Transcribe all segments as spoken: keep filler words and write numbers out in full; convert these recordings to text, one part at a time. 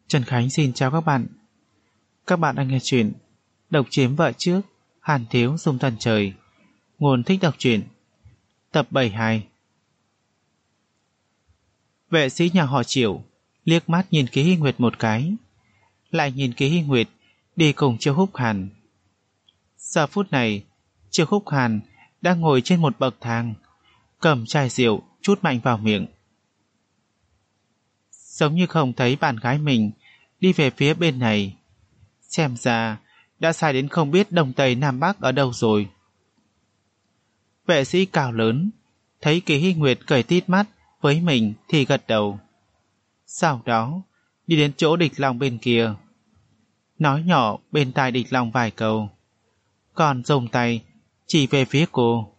Trần Khánh xin chào các bạn. Các bạn đang nghe chuyện Độc chiếm vợ trước, Hàn thiếu dung thần trời. Nguồn thích đọc truyện. Tập bảy mươi hai. Vệ sĩ nhà họ Triệu liếc mắt nhìn Ký Hy Nguyệt một cái, lại nhìn Ký Hy Nguyệt đi cùng Chiêu Húc Hàn. Giờ phút này, Chiêu Húc Hàn đang ngồi trên một bậc thang, cầm chai rượu chút mạnh vào miệng, giống như không thấy bạn gái mình đi về phía bên này. Xem ra đã sai đến không biết Đông Tây Nam Bắc ở đâu rồi. Vệ sĩ cao lớn thấy Ký Hy Nguyệt cười tít mắt với mình thì gật đầu, sau đó đi đến chỗ Địch Long bên kia, nói nhỏ bên tai Địch Long vài câu, còn dùng tay chỉ về phía cô.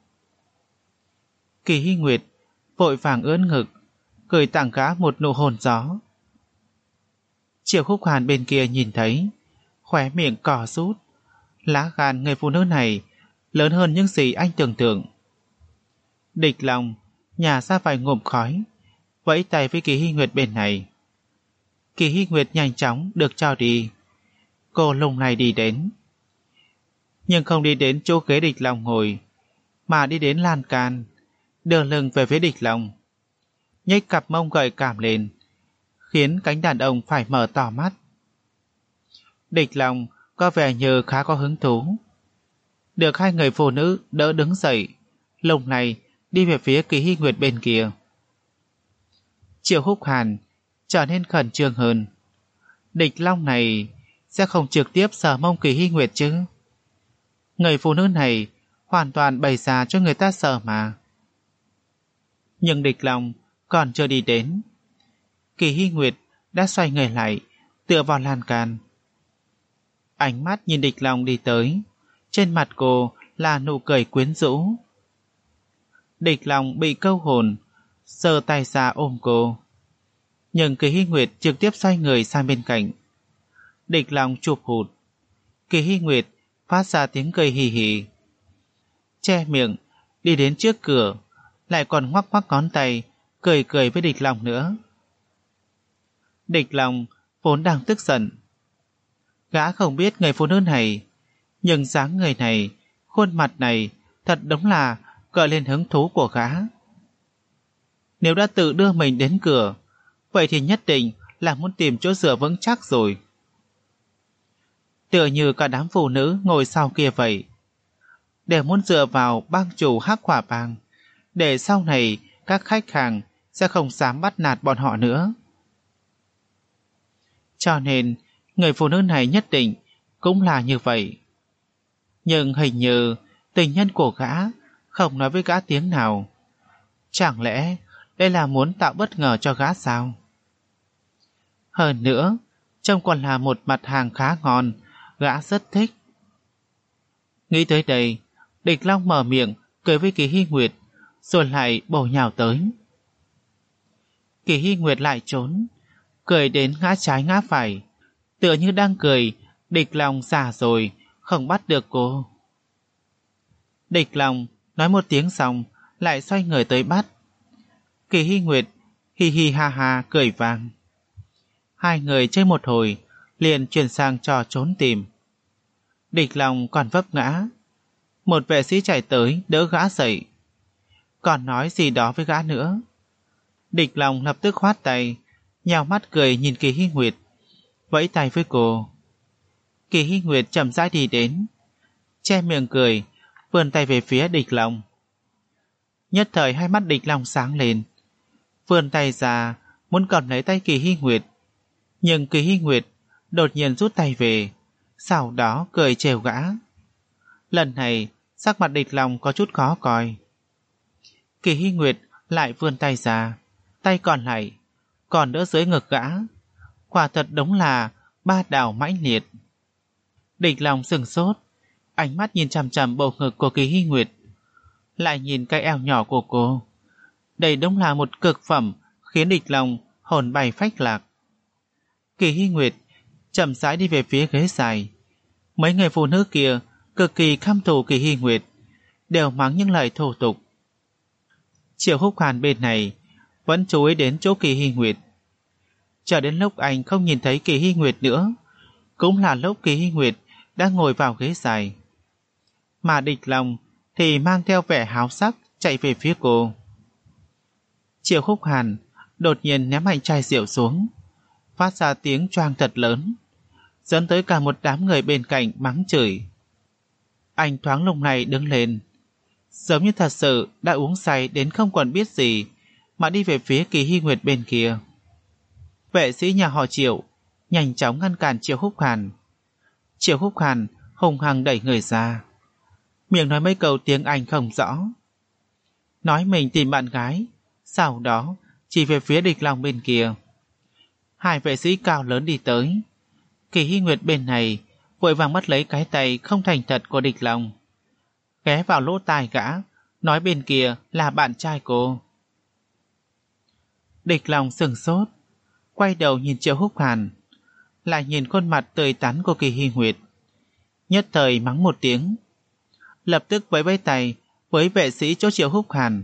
Ký Hy Nguyệt vội vàng ưỡn ngực, cười tặng gã một nụ hôn gió. Triệu Húc Hàn bên kia nhìn thấy, khóe miệng cò rút. Lá gan người phụ nữ này lớn hơn những gì anh tưởng tượng. Địch Long nhả ra vài ngụm khói, vẫy tay với Ký Hy Nguyệt bên này. Ký Hy Nguyệt nhanh chóng được cho đi. Cô lùng này đi đến, nhưng không đi đến chỗ ghế Địch Long ngồi, mà đi đến lan can, đưa lưng về phía Địch Long, nhếch cặp mông gợi cảm lên, khiến cánh đàn ông phải mở to mắt. Địch Long có vẻ như khá có hứng thú, được hai người phụ nữ đỡ đứng dậy, lùng này đi về phía Ký Hy Nguyệt bên kia. Triệu Húc Hàn trở nên khẩn trương hơn. Địch Long này sẽ không trực tiếp sờ mông Ký Hy Nguyệt chứ? Người phụ nữ này hoàn toàn bày ra cho người ta sờ mà. Nhưng Địch Long còn chưa đi đến, Ký Hy Nguyệt đã xoay người lại, tựa vào lan can. Ánh mắt nhìn Địch Long đi tới, trên mặt cô là nụ cười quyến rũ. Địch Long bị câu hồn, giơ tay ra ôm cô, nhưng Ký Hy Nguyệt trực tiếp xoay người sang bên cạnh. Địch Long chụp hụt, Ký Hy Nguyệt phát ra tiếng cười hì hì, che miệng đi đến trước cửa, lại còn ngoắc ngoắc ngón tay cười cười với Địch Long nữa. Địch Long vốn đang tức giận, gã không biết người phụ nữ này, nhưng dáng người này, khuôn mặt này thật đúng là gợi lên hứng thú của gã. Nếu đã tự đưa mình đến cửa, vậy thì nhất định là muốn tìm chỗ dựa vững chắc rồi. Tựa như cả đám phụ nữ ngồi sau kia vậy, đều muốn dựa vào bang chủ Hắc Hỏa Bang, để sau này các khách hàng sẽ không dám bắt nạt bọn họ nữa. Cho nên người phụ nữ này nhất định cũng là như vậy. Nhưng hình như tình nhân của gã không nói với gã tiếng nào. Chẳng lẽ đây là muốn tạo bất ngờ cho gã sao? Hơn nữa, trông còn là một mặt hàng khá ngon, gã rất thích. Nghĩ tới đây, Địch Long mở miệng cười với Ký Hy Nguyệt, rồi lại bổ nhào tới. Ký Hy Nguyệt lại trốn, cười đến ngã trái ngã phải, tựa như đang cười Địch Long già rồi không bắt được cô. Địch Long nói một tiếng xong lại xoay người tới bắt. Ký Hy Nguyệt hi hi ha ha cười vang. Hai người chơi một hồi liền chuyển sang trò trốn tìm. Địch Long còn vấp ngã, một vệ sĩ chạy tới đỡ gã dậy, còn nói gì đó với gã nữa. Địch Long lập tức khoát tay, nhào mắt cười nhìn Ký Hy Nguyệt, vẫy tay với cô. Ký Hy Nguyệt chậm rãi đi đến, che miệng cười, vươn tay về phía Địch Long. Nhất thời hai mắt Địch Long sáng lên, vươn tay ra muốn cầm lấy tay Ký Hy Nguyệt, nhưng Ký Hy Nguyệt đột nhiên rút tay về, sau đó cười trêu gã. Lần này sắc mặt Địch Long có chút khó coi. Ký Hy Nguyệt lại vươn tay ra, tay còn lại còn đỡ dưới ngực gã, quả thật đúng là ba đảo mãnh liệt. Địch Long sừng sốt, ánh mắt nhìn chằm chằm bầu ngực của Ký Hy Nguyệt, lại nhìn cái eo nhỏ của cô. Đây đúng là một cực phẩm khiến Địch Long hồn bay phách lạc. Ký Hy Nguyệt chậm rãi đi về phía ghế dài. Mấy người phụ nữ kia cực kỳ khăm thù Ký Hy Nguyệt, đều mắng những lời thô tục. Triệu Húc Hàn bên này vẫn chú ý đến chỗ Ký Hy Nguyệt. Chờ đến lúc anh không nhìn thấy Kỳ Hy Nguyệt nữa, cũng là lúc Kỳ Hy Nguyệt đã ngồi vào ghế dài. Mà Địch Long thì mang theo vẻ háo sắc chạy về phía cô. Triệu Khúc Hàn đột nhiên ném mạnh chai rượu xuống, phát ra tiếng choang thật lớn, dẫn tới cả một đám người bên cạnh mắng chửi. Anh thoáng lúc này đứng lên, giống như thật sự đã uống say đến không còn biết gì, mà đi về phía Kỳ Hy Nguyệt bên kia. Vệ sĩ nhà họ Triệu nhanh chóng ngăn cản Triệu Khúc Hàn. Triệu Khúc Hàn hùng hăng đẩy người ra, miệng nói mấy câu tiếng Anh không rõ, nói mình tìm bạn gái, sau đó chỉ về phía Địch Long bên kia. Hai vệ sĩ cao lớn đi tới. Kỳ Hy Nguyệt bên này vội vàng bắt lấy cái tay không thành thật của Địch Long, ghé vào lỗ tai gã, nói bên kia là bạn trai cô. Địch Long sừng sốt, quay đầu nhìn Triệu Khúc Hàn, lại nhìn khuôn mặt tươi tắn của Kỳ Hy Nguyệt, nhất thời mắng một tiếng, lập tức vẫy vẫy tay với vệ sĩ chỗ Triệu Khúc Hàn.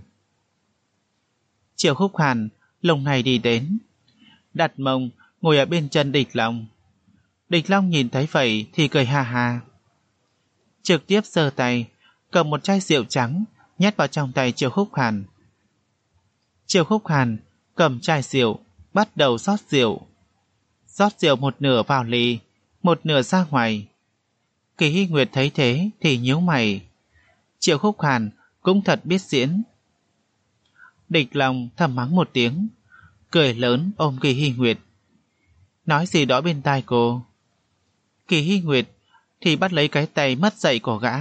Triệu Khúc Hàn lúc này đi đến, đặt mông ngồi ở bên chân Địch Long. Địch Long nhìn thấy vậy thì cười ha ha, trực tiếp giơ tay cầm một chai rượu trắng nhét vào trong tay Triệu Khúc Hàn. Triệu Khúc Hàn cầm chai rượu bắt đầu rót rượu, rót rượu một nửa vào ly, một nửa ra ngoài. Kỳ Hy Nguyệt thấy thế thì nhíu mày. Triệu Khúc Hàn cũng thật biết diễn. Địch Long thầm mắng một tiếng, cười lớn ôm Kỳ Hy Nguyệt, nói gì đó bên tai cô. Kỳ Hy Nguyệt thì bắt lấy cái tay mất dạy của gã.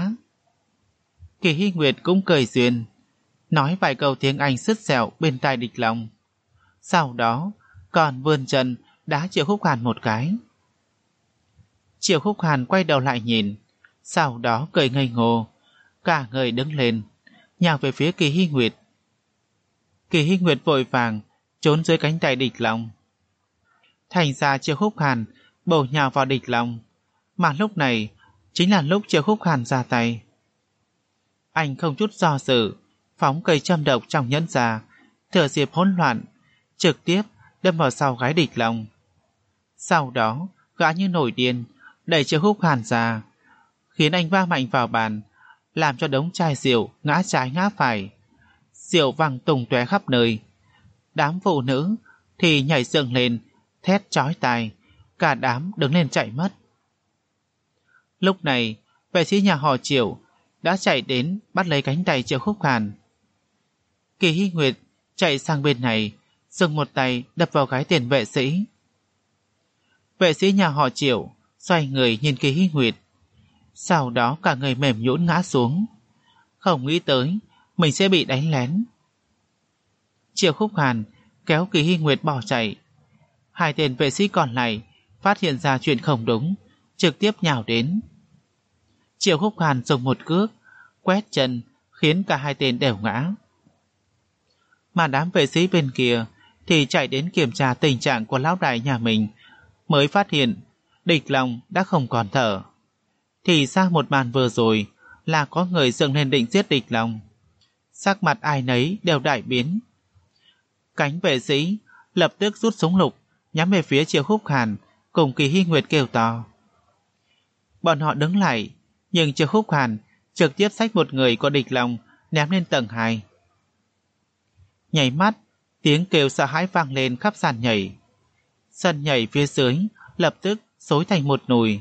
Kỳ Hy Nguyệt cũng cười duyên, nói vài câu tiếng Anh sứt sẹo bên tai Địch Long, sau đó còn vươn chân đá Triệu Khúc Hàn một cái. Triệu Khúc Hàn quay đầu lại nhìn, sau đó cười ngây ngô, cả người đứng lên, nhào về phía Kỳ Hy Nguyệt. Kỳ Hy Nguyệt vội vàng trốn dưới cánh tay Địch Long. Thành ra Triệu Khúc Hàn bổ nhào vào Địch Long, mà lúc này chính là lúc Triệu Khúc Hàn ra tay. Anh không chút do dự phóng cây châm độc trong nhẫn ra, thừa dịp hỗn loạn trực tiếp đâm vào sau gáy Địch Long. Sau đó gã như nổi điên đẩy Triệu Khúc Hàn ra, khiến anh va mạnh vào bàn, làm cho đống chai rượu ngã trái ngã phải, rượu văng tung tóe khắp nơi. Đám phụ nữ thì nhảy dựng lên thét chói tai, cả đám đứng lên chạy mất. Lúc này vệ sĩ nhà họ Triệu đã chạy đến bắt lấy cánh tay Triệu Khúc Hàn. Kỳ Hy Nguyệt chạy sang bên này, dùng một tay đập vào gáy tiền vệ sĩ. Vệ sĩ nhà họ Triệu xoay người nhìn Kỳ Hy Nguyệt, sau đó cả người mềm nhũn ngã xuống, không nghĩ tới mình sẽ bị đánh lén. Triệu Khúc Hàn kéo Kỳ Hy Nguyệt bỏ chạy. Hai tên vệ sĩ còn lại phát hiện ra chuyện không đúng, trực tiếp nhào đến. Triệu Khúc Hàn dùng một cước quét chân, khiến cả hai tên đều ngã. Mà đám vệ sĩ bên kia thì chạy đến kiểm tra tình trạng của lão đại nhà mình, mới phát hiện Địch Long đã không còn thở. Thì ra một màn vừa rồi là có người dựng lên định giết Địch Long. Sắc mặt ai nấy đều đại biến. Cánh vệ sĩ lập tức rút súng lục nhắm về phía Triệu Khúc Hàn cùng Kỳ Hy Nguyệt kêu to. Bọn họ đứng lại, nhưng Triệu Khúc Hàn trực tiếp xách một người của Địch Long ném lên tầng hai. Nhảy mắt, tiếng kêu sợ hãi vang lên khắp sàn nhảy. Sân nhảy phía dưới lập tức xối thành một nùi.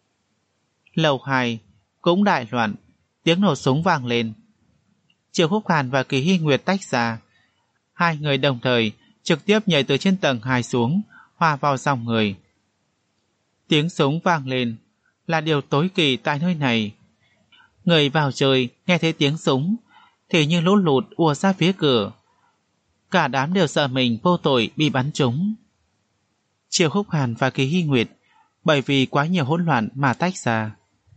Lầu hai cũng đại loạn, tiếng nổ súng vang lên. Triệu Khúc Hàn và Kỳ Hy Nguyệt tách ra, hai người đồng thời trực tiếp nhảy từ trên tầng hai xuống, hòa vào dòng người. Tiếng súng vang lên là điều tối kỳ tại nơi này. Người vào chơi nghe thấy tiếng súng thì như lũ lụt ùa ra phía cửa. Cả đám đều sợ mình vô tội bị bắn trúng. Triệu Khúc Hàn và Kỳ Hy Nguyệt bởi vì quá nhiều hỗn loạn mà tách ra.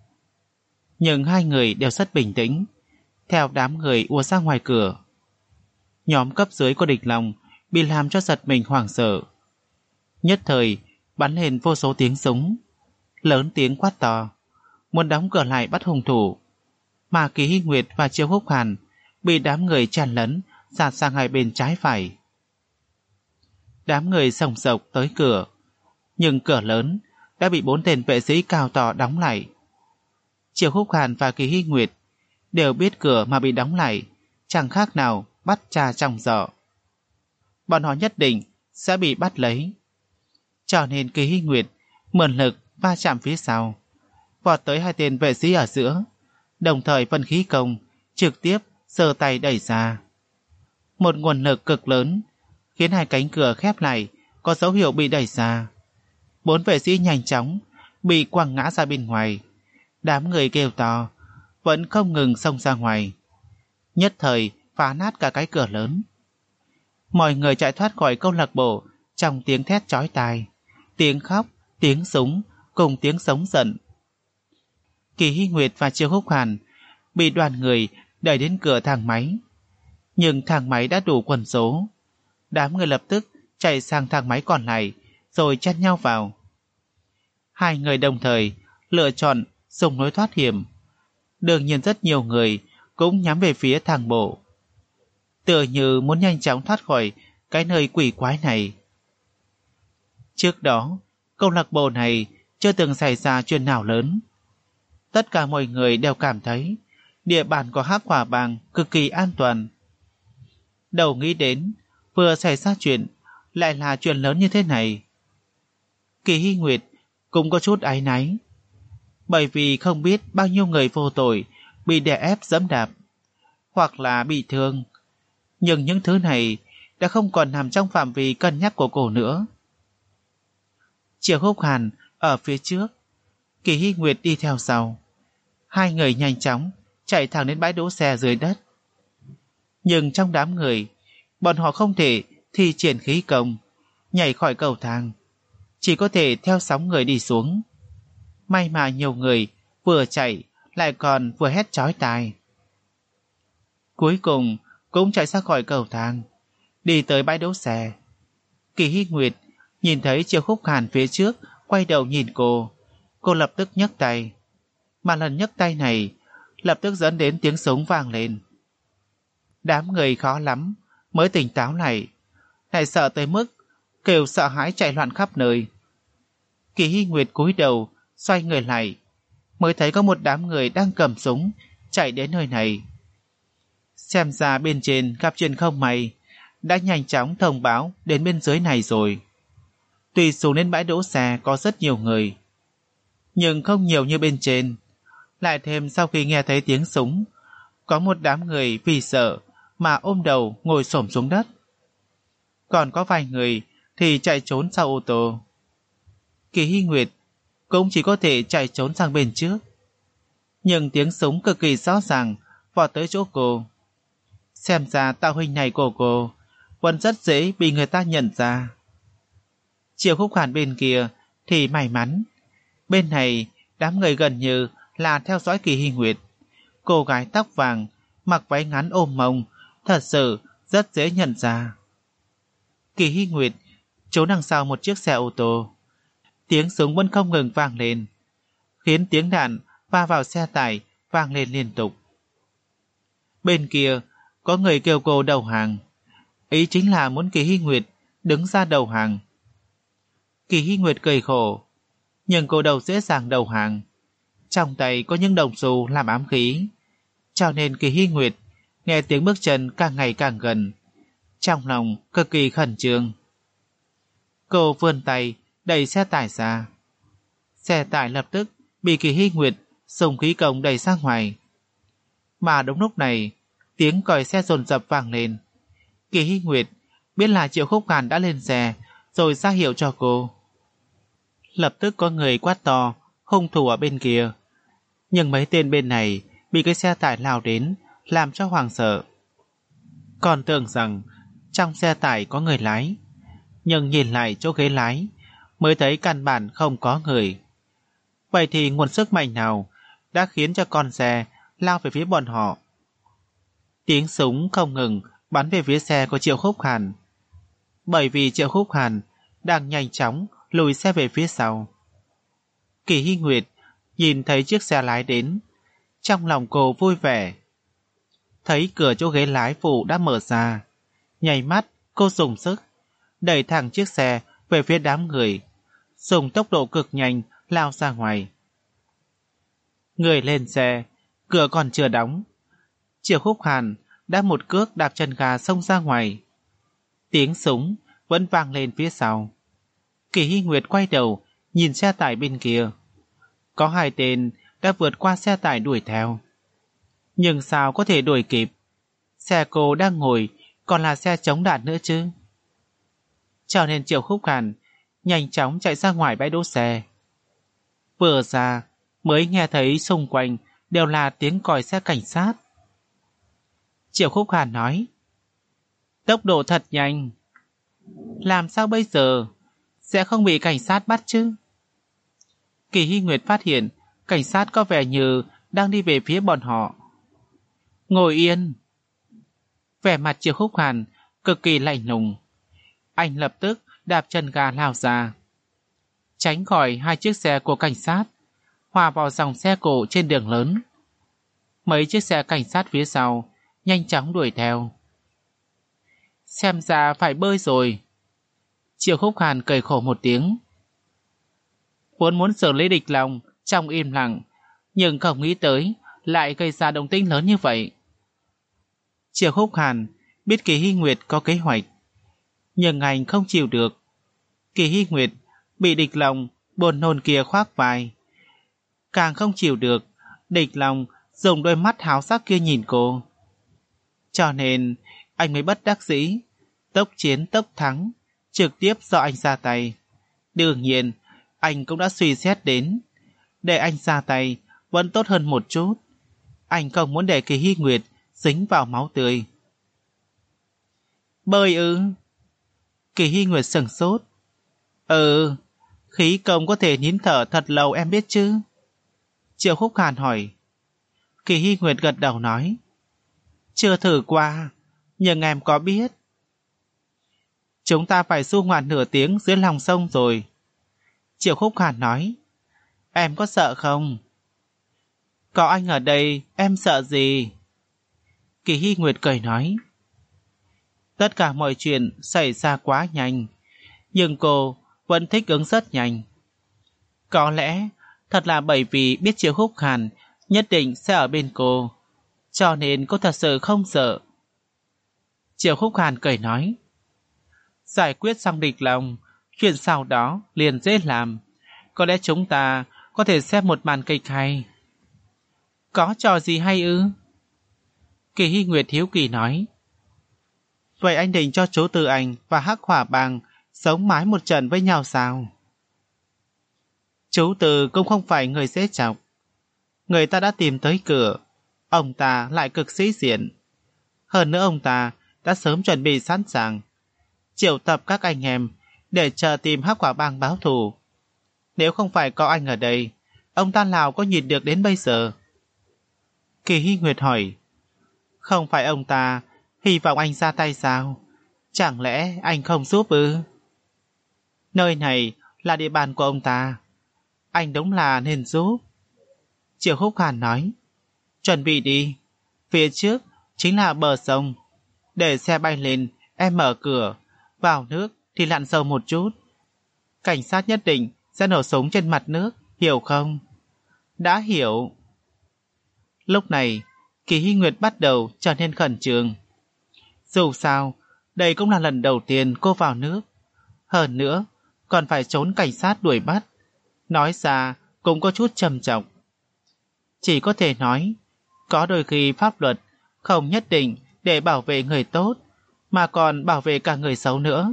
Nhưng hai người đều rất bình tĩnh, theo đám người ùa ra ngoài cửa. Nhóm cấp dưới của Địch Long bị làm cho giật mình hoảng sợ. Nhất thời bắn lên vô số tiếng súng, lớn tiếng quát to, muốn đóng cửa lại bắt hung thủ. Mà Kỳ Hy Nguyệt và Triệu Khúc Hàn bị đám người tràn lấn dạt sang hai bên trái phải. Đám người sòng sộc tới cửa, nhưng cửa lớn đã bị bốn tên vệ sĩ cao to đóng lại. Triệu Húc Hàn và Kỳ Hy Nguyệt đều biết cửa mà bị đóng lại chẳng khác nào bắt cha trong giỏ. Bọn họ nhất định sẽ bị bắt lấy. Cho nên Kỳ Hy Nguyệt mượn lực va chạm phía sau, vọt tới hai tên vệ sĩ ở giữa, đồng thời phân khí công trực tiếp giơ tay đẩy ra. Một nguồn lực cực lớn khiến hai cánh cửa khép lại có dấu hiệu bị đẩy ra. Bốn vệ sĩ nhanh chóng bị quăng ngã ra bên ngoài. Đám người kêu to vẫn không ngừng xông ra ngoài, nhất thời phá nát cả cái cửa lớn. Mọi người chạy thoát khỏi câu lạc bộ trong tiếng thét chói tai, tiếng khóc, tiếng súng cùng tiếng sống giận. Kỳ Hy Nguyệt và Triệu Húc Hàn bị đoàn người đẩy đến cửa thang máy, nhưng thang máy đã đủ quân số. Đám người lập tức chạy sang thang máy còn lại rồi chen nhau vào. Hai người đồng thời lựa chọn dùng lối thoát hiểm. Đương nhiên rất nhiều người cũng nhắm về phía thang bộ, tựa như muốn nhanh chóng thoát khỏi cái nơi quỷ quái này. Trước đó, câu lạc bộ này chưa từng xảy ra chuyện nào lớn. Tất cả mọi người đều cảm thấy địa bàn của Hắc Hỏa Bang cực kỳ an toàn. Đầu nghĩ đến vừa xảy ra chuyện lại là chuyện lớn như thế này. Kỳ Hy Nguyệt cũng có chút áy náy, bởi vì không biết bao nhiêu người vô tội bị đè ép giẫm đạp hoặc là bị thương, nhưng những thứ này đã không còn nằm trong phạm vi cân nhắc của cô nữa. Triệu Húc Hàn ở phía trước, Kỳ Hy Nguyệt đi theo sau. Hai người nhanh chóng chạy thẳng đến bãi đỗ xe dưới đất. Nhưng trong đám người, bọn họ không thể thi triển khí công nhảy khỏi cầu thang, chỉ có thể theo sóng người đi xuống. May mà nhiều người vừa chạy lại còn vừa hét chói tai. Cuối cùng cũng chạy ra khỏi cầu thang, đi tới bãi đỗ xe. Kỳ Hy Nguyệt nhìn thấy Triệu Húc Hàn phía trước quay đầu nhìn cô, cô lập tức nhấc tay. Mà lần nhấc tay này lập tức dẫn đến tiếng súng vang lên. Đám người khó lắm mới tỉnh táo lại, lại sợ tới mức kêu sợ hãi chạy loạn khắp nơi. Kỳ Hy Nguyệt cúi đầu xoay người lại, mới thấy có một đám người đang cầm súng chạy đến nơi này. Xem ra bên trên gặp chuyện không may, đã nhanh chóng thông báo đến bên dưới này rồi. Tuy xuống đến bãi đỗ xe có rất nhiều người, nhưng không nhiều như bên trên. Lại thêm sau khi nghe thấy tiếng súng, có một đám người vì sợ mà ôm đầu ngồi xổm xuống đất. Còn có vài người thì chạy trốn sau ô tô. Kỳ Hy Nguyệt cũng chỉ có thể chạy trốn sang bên trước, nhưng tiếng súng cực kỳ rõ ràng vọt tới chỗ cô. Xem ra tạo hình này của cô vẫn rất dễ bị người ta nhận ra. Triệu Húc Hàn bên kia thì may mắn, bên này đám người gần như là theo dõi Kỳ Hy Nguyệt. Cô gái tóc vàng mặc váy ngắn ôm mông thật sự rất dễ nhận ra. Kỳ Hy Nguyệt trốn đằng sau một chiếc xe ô tô. Tiếng súng vẫn không ngừng vang lên, khiến tiếng đạn va vào xe tải vang lên liên tục. Bên kia có người kêu cô đầu hàng, ý chính là muốn Kỳ Hy Nguyệt đứng ra đầu hàng. Kỳ Hy Nguyệt cười khổ, nhưng cô đâu dễ dàng đầu hàng. Trong tay có những đồng xu làm ám khí, cho nên Kỳ Hy Nguyệt nghe tiếng bước chân càng ngày càng gần, trong lòng cực kỳ khẩn trương. Cô vươn tay đẩy xe tải ra. Xe tải lập tức bị Kỳ Hy Nguyệt dùng khí công đẩy ra ngoài. Mà đúng lúc này, tiếng còi xe dồn dập vang lên. Kỳ Hy Nguyệt biết là Triệu Húc Hàn đã lên xe, rồi ra hiệu cho cô. Lập tức có người quát to hung thủ ở bên kia, nhưng mấy tên bên này bị cái xe tải lao đến làm cho hoảng sợ. Còn tưởng rằng trong xe tải có người lái, nhưng nhìn lại chỗ ghế lái mới thấy căn bản không có người. Vậy thì nguồn sức mạnh nào đã khiến cho con xe lao về phía bọn họ? Tiếng súng không ngừng bắn về phía xe của Triệu Húc Hàn, bởi vì Triệu Húc Hàn đang nhanh chóng lùi xe về phía sau. Kỳ Hy Nguyệt nhìn thấy chiếc xe lái đến, trong lòng cô vui vẻ. Thấy cửa chỗ ghế lái phụ đã mở ra, nháy mắt cô dùng sức đẩy thẳng chiếc xe về phía đám người, dùng tốc độ cực nhanh lao ra ngoài. Người lên xe, cửa còn chưa đóng, Triệu Khúc Hàn đã một cước đạp chân ga xông ra ngoài. Tiếng súng vẫn vang lên phía sau. Kỳ Hy Nguyệt quay đầu nhìn xe tải bên kia. Có hai tên đã vượt qua xe tải đuổi theo. Nhưng sao có thể đuổi kịp? Xe cô đang ngồi còn là xe chống đạn nữa chứ. Cho nên Triệu Khúc Hàn nhanh chóng chạy ra ngoài bãi đỗ xe. Vừa ra mới nghe thấy xung quanh đều là tiếng còi xe cảnh sát. Triệu Khúc Hàn nói: tốc độ thật nhanh. Làm sao bây giờ? Sẽ không bị cảnh sát bắt chứ? Kỳ Hy Nguyệt phát hiện cảnh sát có vẻ như đang đi về phía bọn họ. Ngồi yên. Vẻ mặt Triệu Khúc Hàn cực kỳ lạnh lùng. Anh lập tức đạp chân ga lao ra, tránh khỏi hai chiếc xe của cảnh sát, hòa vào dòng xe cộ trên đường lớn. Mấy chiếc xe cảnh sát phía sau nhanh chóng đuổi theo. Xem ra phải bơi rồi. Triệu Khúc Hàn cười khổ một tiếng. Vốn muốn xử lý Địch Long trong im lặng, nhưng không nghĩ tới lại gây ra động tĩnh lớn như vậy. Triệu Khúc Hàn biết Kỳ Hy Nguyệt có kế hoạch, nhưng anh không chịu được. Kỳ Hy Nguyệt bị Địch Long buồn nôn kia khoác vai, càng không chịu được Địch Long dùng đôi mắt háo sắc kia nhìn cô. Cho nên anh mới bất đắc dĩ tốc chiến tốc thắng, trực tiếp do anh ra tay. Đương nhiên anh cũng đã suy xét đến, để anh ra tay vẫn tốt hơn một chút. Anh không muốn để Kỳ Hy Nguyệt dính vào máu tươi. Bơi ư? Kỳ Hy Nguyệt sửng sốt. Ừ, khí công có thể nín thở thật lâu em biết chứ? Triệu Khúc Hàn hỏi. Kỳ Hy Nguyệt gật đầu nói: chưa thử qua, nhưng em có biết. Chúng ta phải du ngoạn nửa tiếng dưới lòng sông rồi. Triệu Khúc Hàn nói: em có sợ không? Có anh ở đây, em sợ gì? Kỳ Hy Nguyệt cười nói: tất cả mọi chuyện xảy ra quá nhanh, nhưng cô vẫn thích ứng rất nhanh. Có lẽ thật là bởi vì biết Triệu Khúc Hàn nhất định sẽ ở bên cô, cho nên cô thật sự không sợ. Triệu Khúc Hàn cười nói: giải quyết xong Địch Long, chuyện sau đó liền dễ làm. Có lẽ chúng ta có thể xem một màn kịch hay. Có trò gì hay ư? Kỳ Hy Nguyệt hiếu kỳ nói. Vậy anh định cho chú Từ Ảnh và Hắc Hỏa Bang sống mái một trận với nhau sao? Chú Từ cũng không phải người dễ chọc. Người ta đã tìm tới cửa, ông ta lại cực sĩ diện. Hơn nữa ông ta đã sớm chuẩn bị sẵn sàng, triệu tập các anh em để chờ tìm Hắc Hỏa Bang báo thù. Nếu không phải có anh ở đây, ông ta nào có nhìn được đến bây giờ? Kỳ Hy Nguyệt hỏi. Không phải ông ta hy vọng anh ra tay sao? Chẳng lẽ anh không giúp ư? Nơi này là địa bàn của ông ta, anh đúng là nên giúp. Triệu Khúc Hàn nói. Chuẩn bị đi, phía trước chính là bờ sông. Để xe bay lên, em mở cửa, vào nước thì lặn sâu một chút. Cảnh sát nhất định sẽ nổ súng trên mặt nước, hiểu không? Đã hiểu. Lúc này Kỳ Hy Nguyệt bắt đầu trở nên khẩn trương. Dù sao, đây cũng là lần đầu tiên cô vào nước. Hơn nữa, còn phải trốn cảnh sát đuổi bắt. Nói ra cũng có chút trầm trọng. Chỉ có thể nói, có đôi khi pháp luật không nhất định để bảo vệ người tốt, mà còn bảo vệ cả người xấu nữa.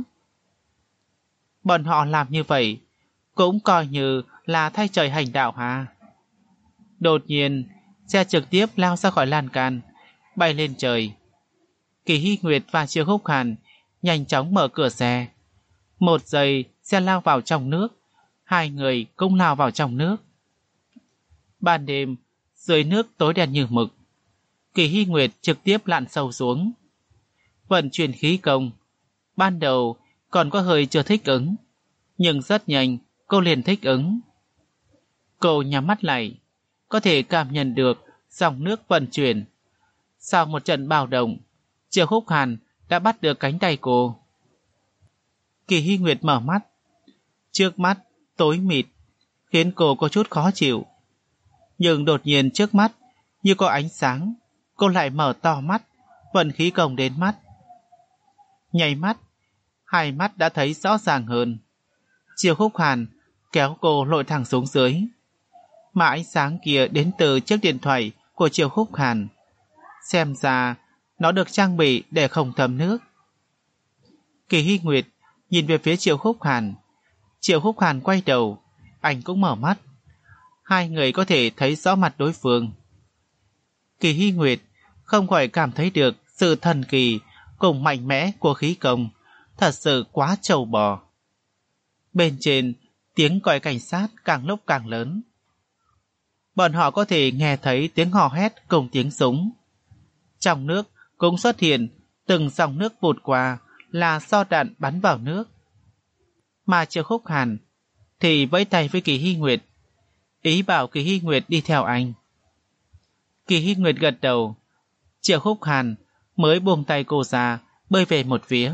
Bọn họ làm như vậy cũng coi như là thay trời hành đạo hà. Đột nhiên, xe trực tiếp lao ra khỏi lan can, bay lên trời. Kỳ Hy Nguyệt và Triệu Khúc Hàn nhanh chóng mở cửa xe. Một giây, xe lao vào trong nước. Hai người cũng lao vào trong nước. Ban đêm, dưới nước tối đen như mực. Kỳ Hy Nguyệt trực tiếp lặn sâu xuống, vận chuyển khí công. Ban đầu còn có hơi chưa thích ứng, nhưng rất nhanh cô liền thích ứng. Cô nhắm mắt lại, có thể cảm nhận được dòng nước vận chuyển. Sau một trận bạo động, Triệu Khúc Hàn đã bắt được cánh tay cô. Kỳ Hy Nguyệt mở mắt. Trước mắt tối mịt, khiến cô có chút khó chịu. Nhưng đột nhiên trước mắt như có ánh sáng, cô lại mở to mắt, vận khí công đến mắt. Nháy mắt, hai mắt đã thấy rõ ràng hơn. Triệu Khúc Hàn kéo cô lội thẳng xuống dưới, mà ánh sáng kia đến từ chiếc điện thoại của Triệu Khúc Hàn. Xem ra nó được trang bị để không thấm nước. Kỳ Hy Nguyệt nhìn về phía Triệu Khúc Hàn. Triệu Khúc Hàn quay đầu, anh cũng mở mắt. Hai người có thể thấy rõ mặt đối phương. Kỳ Hy Nguyệt không khỏi cảm thấy được sự thần kỳ cùng mạnh mẽ của khí công, thật sự quá trâu bò. Bên trên, tiếng còi cảnh sát càng lúc càng lớn. Bọn họ có thể nghe thấy tiếng hò hét cùng tiếng súng. Trong nước cũng xuất hiện từng dòng nước vụt qua là do đạn bắn vào nước. Mà Triệu Khúc Hàn thì vẫy tay với Kỳ Hy Nguyệt, ý bảo Kỳ Hy Nguyệt đi theo anh. Kỳ Hy Nguyệt gật đầu. Triệu Khúc Hàn mới buông tay cô ra, bơi về một phía.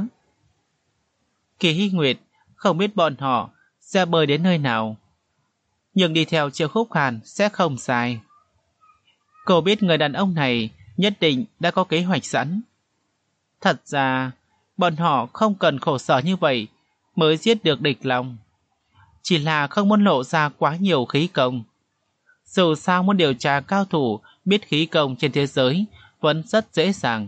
Kỳ Hy Nguyệt không biết bọn họ sẽ bơi đến nơi nào, nhưng đi theo Triệu Khúc Hàn sẽ không sai. Cô biết người đàn ông này nhất định đã có kế hoạch sẵn. Thật ra, bọn họ không cần khổ sở như vậy mới giết được địch long. Chỉ là không muốn lộ ra quá nhiều khí công. Dù sao muốn điều tra cao thủ biết khí công trên thế giới vẫn rất dễ dàng.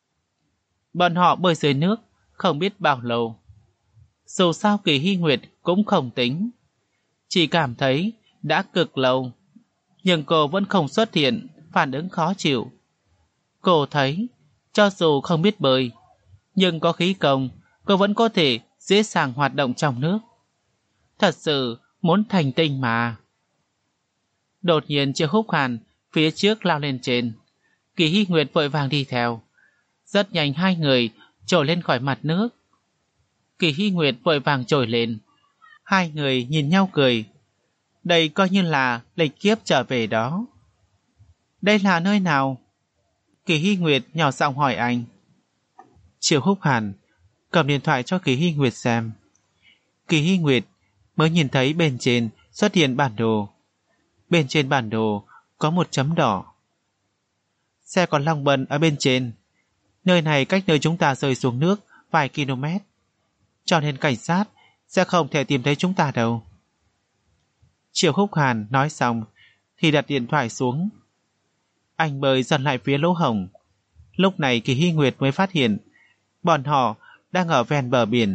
Bọn họ bơi dưới nước không biết bao lâu. Dù sao Kỳ Hy Nguyệt cũng không tính, chỉ cảm thấy đã cực lâu, nhưng cô vẫn không xuất hiện phản ứng khó chịu. Cô thấy cho dù không biết bơi, nhưng có khí công, cô vẫn có thể dễ dàng hoạt động trong nước. Thật sự muốn thành tinh mà. Đột nhiên Triệu Khúc Hàn phía trước lao lên trên. Kỳ Hy Nguyệt vội vàng đi theo. Rất nhanh hai người trồi lên khỏi mặt nước. Kỳ Hy Nguyệt vội vàng trồi lên. Hai người nhìn nhau cười. Đây coi như là lịch kiếp trở về đó. Đây là nơi nào? Kỳ Hy Nguyệt nhỏ giọng hỏi anh. Triệu Khúc Hàn cầm điện thoại cho Kỳ Hy Nguyệt xem. Kỳ Hy Nguyệt mới nhìn thấy bên trên xuất hiện bản đồ. Bên trên bản đồ có một chấm đỏ. Xe còn Long Bân ở bên trên. Nơi này cách nơi chúng ta rơi xuống nước vài km, cho nên cảnh sát sẽ không thể tìm thấy chúng ta đâu. Triệu Khúc Hàn nói xong thì đặt điện thoại xuống. Anh bơi dần lại phía lỗ hổng. Lúc này Kỳ Hy Nguyệt mới phát hiện bọn họ đang ở ven bờ biển.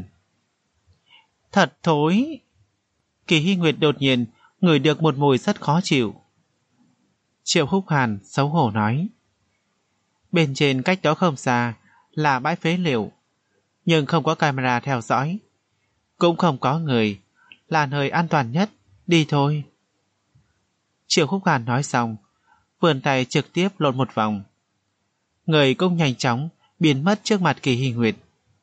Thật thối. Kỳ Hy Nguyệt đột nhiên ngửi được một mùi rất khó chịu. Triệu Khúc Hàn xấu hổ nói. Bên trên cách đó không xa là bãi phế liệu, nhưng không có camera theo dõi, cũng không có người, là nơi an toàn nhất, đi thôi. Triệu Khúc Hàn nói xong, vươn tay trực tiếp lộn một vòng. Người cũng nhanh chóng biến mất trước mặt Kỳ Hy Nguyệt.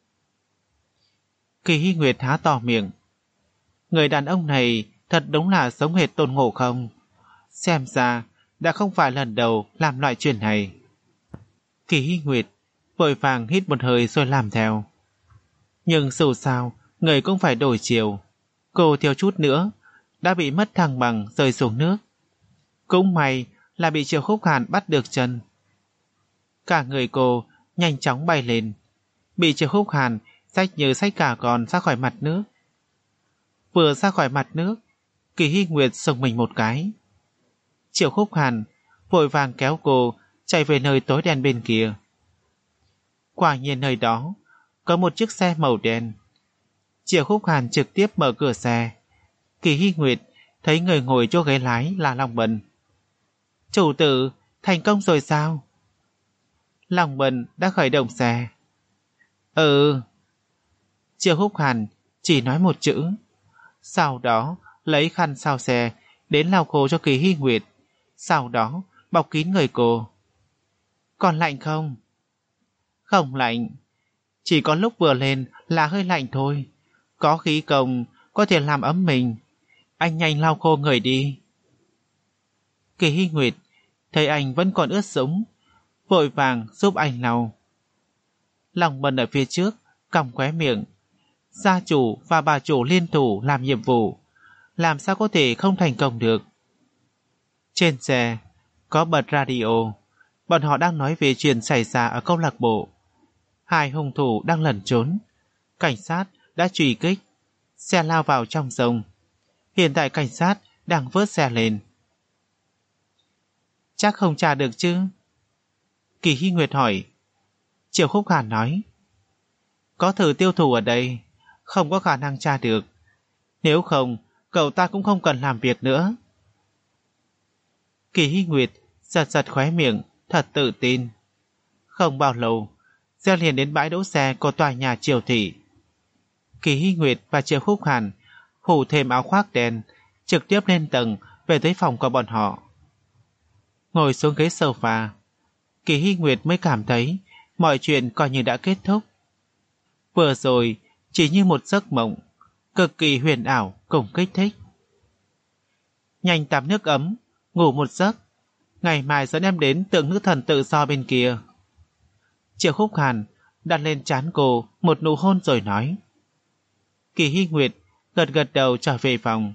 Kỳ Hy Nguyệt há to miệng. Người đàn ông này thật đúng là giống hệt Tôn Ngộ Không. Xem ra đã không phải lần đầu làm loại chuyện này. Kỳ Hy Nguyệt vội vàng hít một hơi rồi làm theo. Nhưng dù sao người cũng phải đổi chiều. Cô thiếu chút nữa đã bị mất thăng bằng rơi xuống nước. Cũng may là bị Triệu Khúc Hàn bắt được chân. Cả người cô nhanh chóng bay lên, bị Triệu Khúc Hàn xách như xách cả con ra khỏi mặt nước. Vừa ra khỏi mặt nước, Kỳ Hy Nguyệt xông mình một cái. Triệu Khúc Hàn vội vàng kéo cô chạy về nơi tối đen bên kia. Quả nhiên nơi đó có một chiếc xe màu đen. Triệu Khúc Hàn trực tiếp mở cửa xe. Kỳ Hy Nguyệt thấy người ngồi chỗ ghế lái là Long Bân. Chủ tử, thành công rồi sao? Long Bân đã khởi động xe. Ừ. Triệu Khúc Hàn chỉ nói một chữ, sau đó lấy khăn sau xe đến lau khô cho Kỳ Hy Nguyệt, sau đó bọc kín người cô. Còn lạnh không? Không lạnh, chỉ có lúc vừa lên là hơi lạnh thôi. Có khí công có thể làm ấm mình. Anh nhanh lau khô người đi. Kỳ Hy Nguyệt thấy anh vẫn còn ướt sũng, vội vàng giúp anh lau. Long Bân ở phía trước còng khóe miệng. Gia chủ và bà chủ liên thủ làm nhiệm vụ, làm sao có thể không thành công được. Trên xe, có bật radio, bọn họ đang nói về chuyện xảy ra ở câu lạc bộ. Hai hung thủ đang lẩn trốn, cảnh sát đã truy kích, xe lao vào trong sông. Hiện tại cảnh sát đang vớt xe lên. Chắc không tra được chứ? Kỳ Hy Nguyệt hỏi. Triệu Khúc Hàn nói. Có thử tiêu thụ ở đây, không có khả năng tra được. Nếu không, cậu ta cũng không cần làm việc nữa. Kỳ Hy Nguyệt giật giật khóe miệng, thật tự tin. Không bao lâu, xe liền đến bãi đỗ xe của tòa nhà Triều Thị. Kỳ Hy Nguyệt và Triệu Khúc Hàn phủ thêm áo khoác đen, trực tiếp lên tầng về tới phòng của bọn họ. Ngồi xuống ghế sofa, Kỳ Hy Nguyệt mới cảm thấy mọi chuyện coi như đã kết thúc. Vừa rồi chỉ như một giấc mộng, cực kỳ huyền ảo cùng kích thích. Nhanh tắm nước ấm, ngủ một giấc, ngày mai dẫn em đến tượng nữ thần tự do bên kia. Triệu Khúc Hàn đặt lên trán cô một nụ hôn rồi nói. Kỳ Hy Nguyệt gật gật đầu trở về phòng.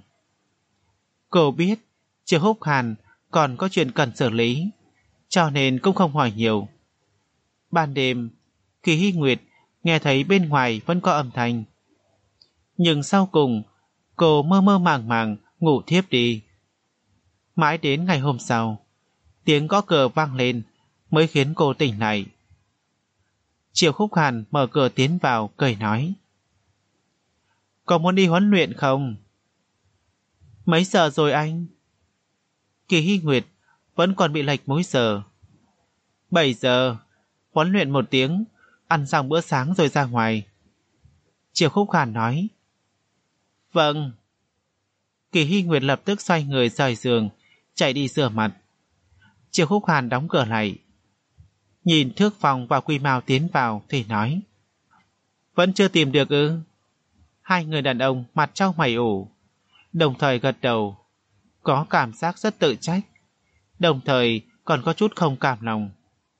Cô biết Triệu Khúc Hàn còn có chuyện cần xử lý, cho nên cũng không hỏi nhiều. Ban đêm, Kỳ Hy Nguyệt nghe thấy bên ngoài vẫn có âm thanh. Nhưng sau cùng, cô mơ mơ màng màng ngủ thiếp đi. Mãi đến ngày hôm sau, tiếng gõ cửa vang lên mới khiến cô tỉnh lại. Triệu Khúc Hàn mở cửa tiến vào, cười nói. Có muốn đi huấn luyện không? Mấy giờ rồi anh? Kỳ Hy Nguyệt vẫn còn bị lệch múi giờ. Bảy giờ, huấn luyện một tiếng, ăn xong bữa sáng rồi ra ngoài. Triệu Khúc Hàn nói. Vâng. Kỳ Hy Nguyệt lập tức xoay người rời giường, chạy đi rửa mặt. Triệu Khúc Hàn đóng cửa lại. Nhìn Thước Phong và Quy Mao tiến vào thì nói. Vẫn chưa tìm được ư? Hai người đàn ông mặt trao mày ủ, đồng thời gật đầu, có cảm giác rất tự trách, đồng thời còn có chút không cảm lòng.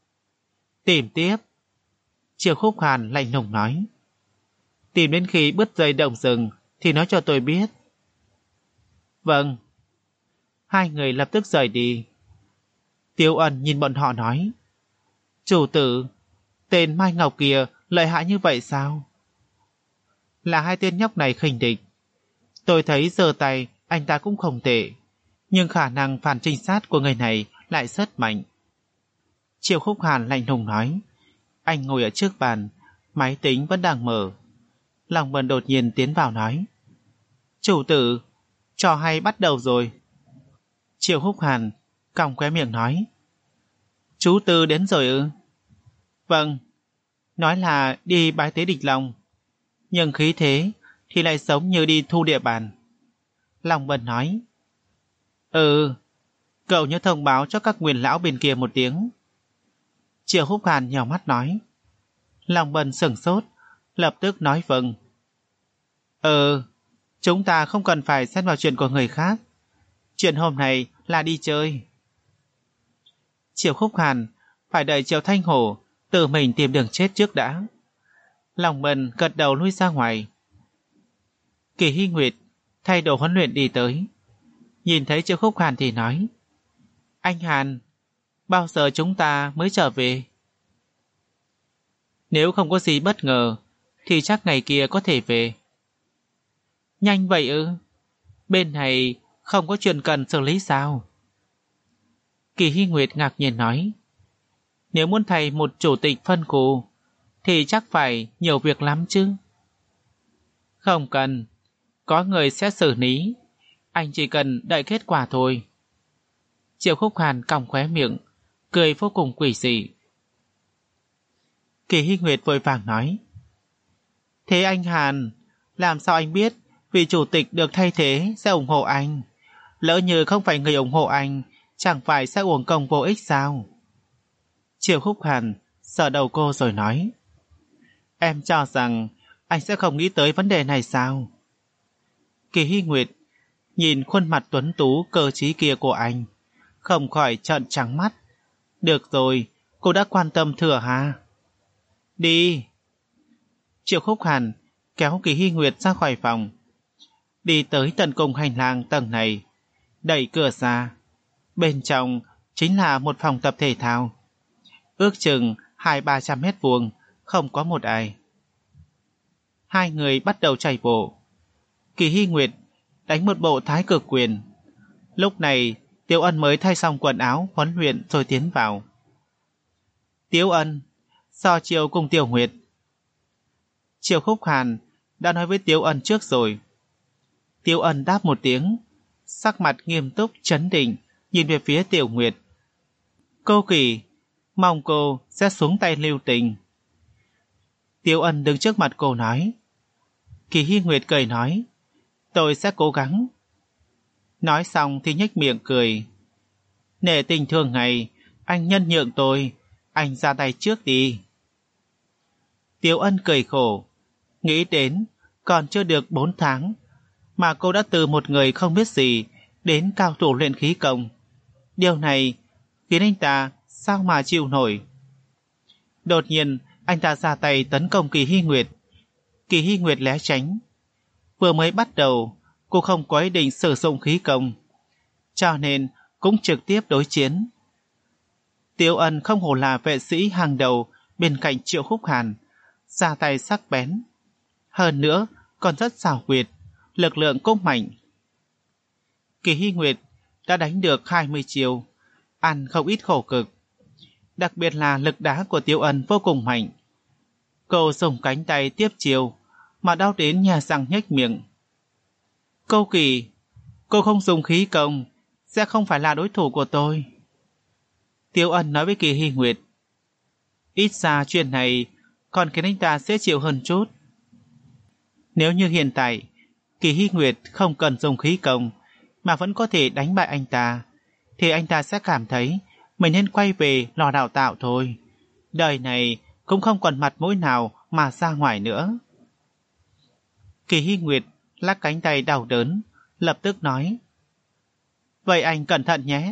Tìm tiếp. Triệu Khúc Hàn lạnh lùng nói. Tìm đến khi bứt dây động rừng thì nói cho tôi biết. Vâng. Hai người lập tức rời đi. Tiêu Ân nhìn bọn họ nói. Chủ tử, tên Mai Ngọc kia lợi hại như vậy sao? Là hai tên nhóc này khinh địch. Tôi thấy giơ tay anh ta cũng không tệ, nhưng khả năng phản trinh sát của người này lại rất mạnh. Triệu Khúc Hàn lạnh lùng nói. Anh ngồi ở trước bàn, máy tính vẫn đang mở. Lòng Bần đột nhiên tiến vào nói. Chủ tử, trò hay bắt đầu rồi. Triệu Khúc Hàn cong khóe miệng nói. Chú Tư đến rồi ư? Vâng, nói là đi bái tế địch long, nhưng khí thế thì lại giống như đi thu địa bàn. Long Bần nói. Ừ, cậu nhớ thông báo cho các nguyên lão bên kia một tiếng. Triệu Khúc Hàn nhào mắt nói. Long Bần sửng sốt, lập tức nói vâng. Ừ, chúng ta không cần phải xen vào chuyện của người khác. Chuyện hôm nay là đi chơi. Triệu Khúc Hàn phải đợi Triệu Thanh Hổ tự mình tìm đường chết trước đã. Long Bần gật đầu lui ra ngoài. Kỳ Hy Nguyệt thay đồ huấn luyện đi tới. Nhìn thấy Triệu Khúc Hàn thì nói. Anh Hàn, bao giờ chúng ta mới trở về? Nếu không có gì bất ngờ thì chắc ngày kia có thể về. Nhanh vậy ư? Bên này không có chuyện cần xử lý sao? Kỳ Hy Nguyệt ngạc nhiên nói. Nếu muốn thay một chủ tịch phân khu thì chắc phải nhiều việc lắm chứ. Không cần, có người sẽ xử lý, anh chỉ cần đợi kết quả thôi. Triệu Khúc Hàn cong khóe miệng, cười vô cùng quỷ dị. Kỳ Hy Nguyệt vội vàng nói. Thế anh Hàn, làm sao anh biết vị chủ tịch được thay thế sẽ ủng hộ anh? Lỡ như không phải người ủng hộ anh, chẳng phải sẽ uổng công vô ích sao? Triệu Khúc Hàn sờ đầu cô rồi nói. Em cho rằng anh sẽ không nghĩ tới vấn đề này sao? Kỳ Hy Nguyệt nhìn khuôn mặt tuấn tú cơ trí kia của anh, không khỏi trợn trắng mắt. Được rồi, cô đã quan tâm thừa hà. Đi. Triệu Khúc Hàn kéo Kỳ Hy Nguyệt ra khỏi phòng, đi tới tận cùng hành lang tầng này, đẩy cửa ra. Bên trong chính là một phòng tập thể thao, ước chừng hai ba trăm mét vuông, không có một ai. Hai người bắt đầu chạy bộ. Kỳ Hy Nguyệt đánh một bộ thái cực quyền. Lúc này Tiếu Ân mới thay xong quần áo huấn luyện rồi tiến vào. Tiếu Ân, so chiều cùng Tiểu Nguyệt. Triệu Khúc Hàn đã nói với Tiếu Ân trước rồi. Tiếu Ân đáp một tiếng, sắc mặt nghiêm túc trấn định nhìn về phía Tiểu Nguyệt. Cô Kỳ, mong cô sẽ xuống tay lưu tình. Tiếu Ân đứng trước mặt cô nói. Kỳ Hy Nguyệt cười nói, tôi sẽ cố gắng. Nói xong thì nhếch miệng cười. Nể tình thường ngày, anh nhân nhượng tôi, anh ra tay trước đi. Tiếu Ân cười khổ, nghĩ đến còn chưa được bốn tháng mà cô đã từ một người không biết gì đến cao thủ luyện khí công. Điều này khiến anh ta sao mà chịu nổi. Đột nhiên anh ta ra tay tấn công Kỳ Hy Nguyệt. Kỳ Hy Nguyệt né tránh. Vừa mới bắt đầu cô không có ý định sử dụng khí công, cho nên cũng trực tiếp đối chiến. Tiếu Ân không hổ là vệ sĩ hàng đầu bên cạnh Triệu Khúc Hàn, ra tay sắc bén, hơn nữa còn rất xảo quyệt, lực lượng cũng mạnh. Kỳ Hy Nguyệt đã đánh được hai mươi chiêu, ăn không ít khổ cực, đặc biệt là lực đá của Tiếu Ân vô cùng mạnh. Cô dùng cánh tay tiếp chiêu mà đau đến nhà răng nhếch miệng. Cô Kỳ, cô không dùng khí công sẽ không phải là đối thủ của tôi. Tiếu Ân nói với Kỳ Hy Nguyệt. Ít ra chuyện này còn khiến anh ta dễ chịu hơn chút. Nếu như hiện tại Kỳ Hy Nguyệt không cần dùng khí công mà vẫn có thể đánh bại anh ta, thì anh ta sẽ cảm thấy mình nên quay về lò đào tạo thôi. Đời này cũng không còn mặt mũi nào mà ra ngoài nữa. Kỳ Hy Nguyệt lắc cánh tay đau đớn, lập tức nói. Vậy anh cẩn thận nhé.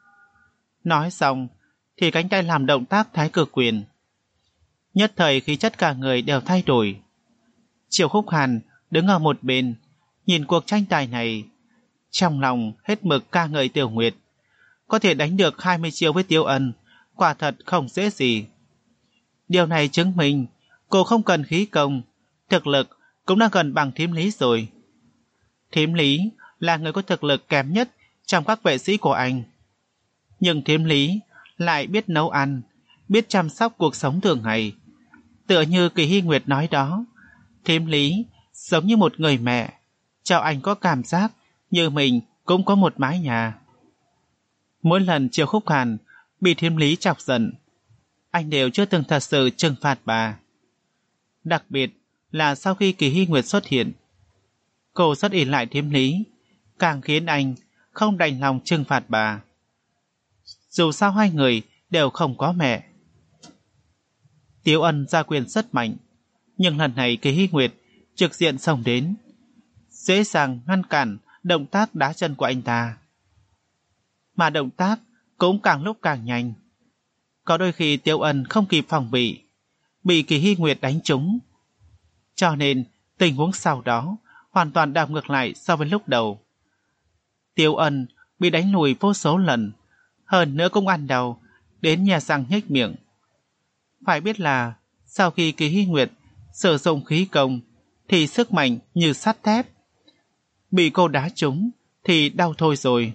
Nói xong thì cánh tay làm động tác thái cực quyền. Nhất thời khí chất cả người đều thay đổi. Triệu Khúc Hàn đứng ở một bên nhìn cuộc tranh tài này, trong lòng hết mực ca ngợi Tiểu Nguyệt. Có thể đánh được hai mươi chiêu với Tiếu Ân, quả thật không dễ gì. Điều này chứng minh cô không cần khí công, thực lực cũng đã gần bằng Thím Lý rồi. Thím Lý là người có thực lực kém nhất trong các vệ sĩ của anh, nhưng Thím Lý lại biết nấu ăn, biết chăm sóc cuộc sống thường ngày. Tựa như Kỳ Hy Nguyệt nói đó, Thím Lý giống như một người mẹ, cho anh có cảm giác như mình cũng có một mái nhà. Mỗi lần Triệu Khúc Hàn bị Thím Lý chọc giận, anh đều chưa từng thật sự trừng phạt bà. Đặc biệt là sau khi Kỳ Hy Nguyệt xuất hiện, cô rất ỷ lại Thím Lý, càng khiến anh không đành lòng trừng phạt bà. Dù sao hai người đều không có mẹ. Tiếu Ân ra quyền rất mạnh, nhưng lần này Kỳ Hy Nguyệt trực diện xông đến, dễ dàng ngăn cản động tác đá chân của anh ta. Mà động tác cũng càng lúc càng nhanh. Có đôi khi Tiếu Ân không kịp phòng bị, bị Kỳ Hy Nguyệt đánh trúng. Cho nên tình huống sau đó hoàn toàn đảo ngược lại so với lúc đầu. Tiếu Ân bị đánh lùi vô số lần, hơn nữa cũng ăn đau đến nhà răng nhếch miệng. Phải biết là sau khi Kỳ Hy Nguyệt sử dụng khí công thì sức mạnh như sắt thép, bị cô đá trúng thì đau thôi rồi.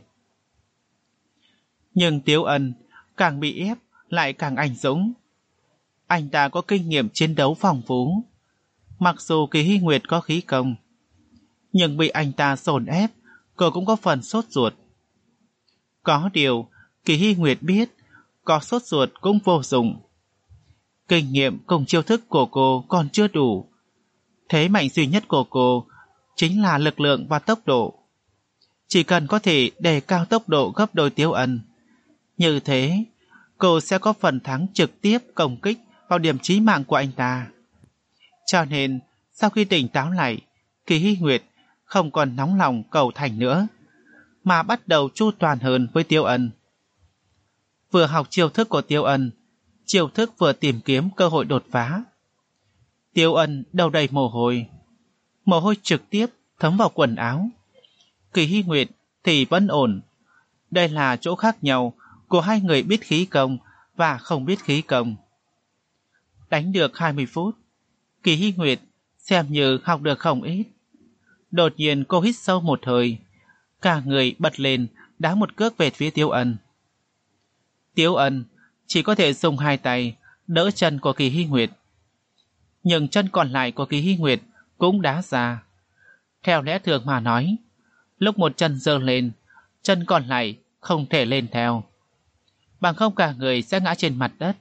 Nhưng Tiếu Ân càng bị ép lại càng anh dũng. Anh ta có kinh nghiệm chiến đấu phong phú. Mặc dù Kỳ Hy Nguyệt có khí công, nhưng bị anh ta dồn ép, cô cũng có phần sốt ruột. Có điều Kỳ Hy Nguyệt biết có sốt ruột cũng vô dụng. Kinh nghiệm cùng chiêu thức của cô còn chưa đủ. Thế mạnh duy nhất của cô chính là lực lượng và tốc độ. Chỉ cần có thể đề cao tốc độ gấp đôi Tiếu Ân, như thế cô sẽ có phần thắng trực tiếp công kích vào điểm chí mạng của anh ta. Cho nên sau khi tỉnh táo lại, Kỳ Hy Nguyệt không còn nóng lòng cầu thành nữa, mà bắt đầu chu toàn hơn với Tiếu Ân. Vừa học chiêu thức của Tiếu Ân, chiêu thức vừa tìm kiếm cơ hội đột phá. Tiếu Ân đầu đầy mồ hôi, mồ hôi trực tiếp thấm vào quần áo. Kỳ Hy Nguyệt thì vẫn ổn. Đây là chỗ khác nhau của hai người biết khí công và không biết khí công. Đánh được hai mươi phút, Kỳ Hy Nguyệt xem như học được không ít. Đột nhiên cô hít sâu một hơi, cả người bật lên đá một cước về phía Tiếu Ân. Tiếu Ân chỉ có thể dùng hai tay đỡ chân của Kỳ Hy Nguyệt, nhưng chân còn lại của Kỳ Hy Nguyệt cũng đá ra. Theo lẽ thường mà nói, lúc một chân giơ lên, chân còn lại không thể lên theo, bằng không cả người sẽ ngã trên mặt đất.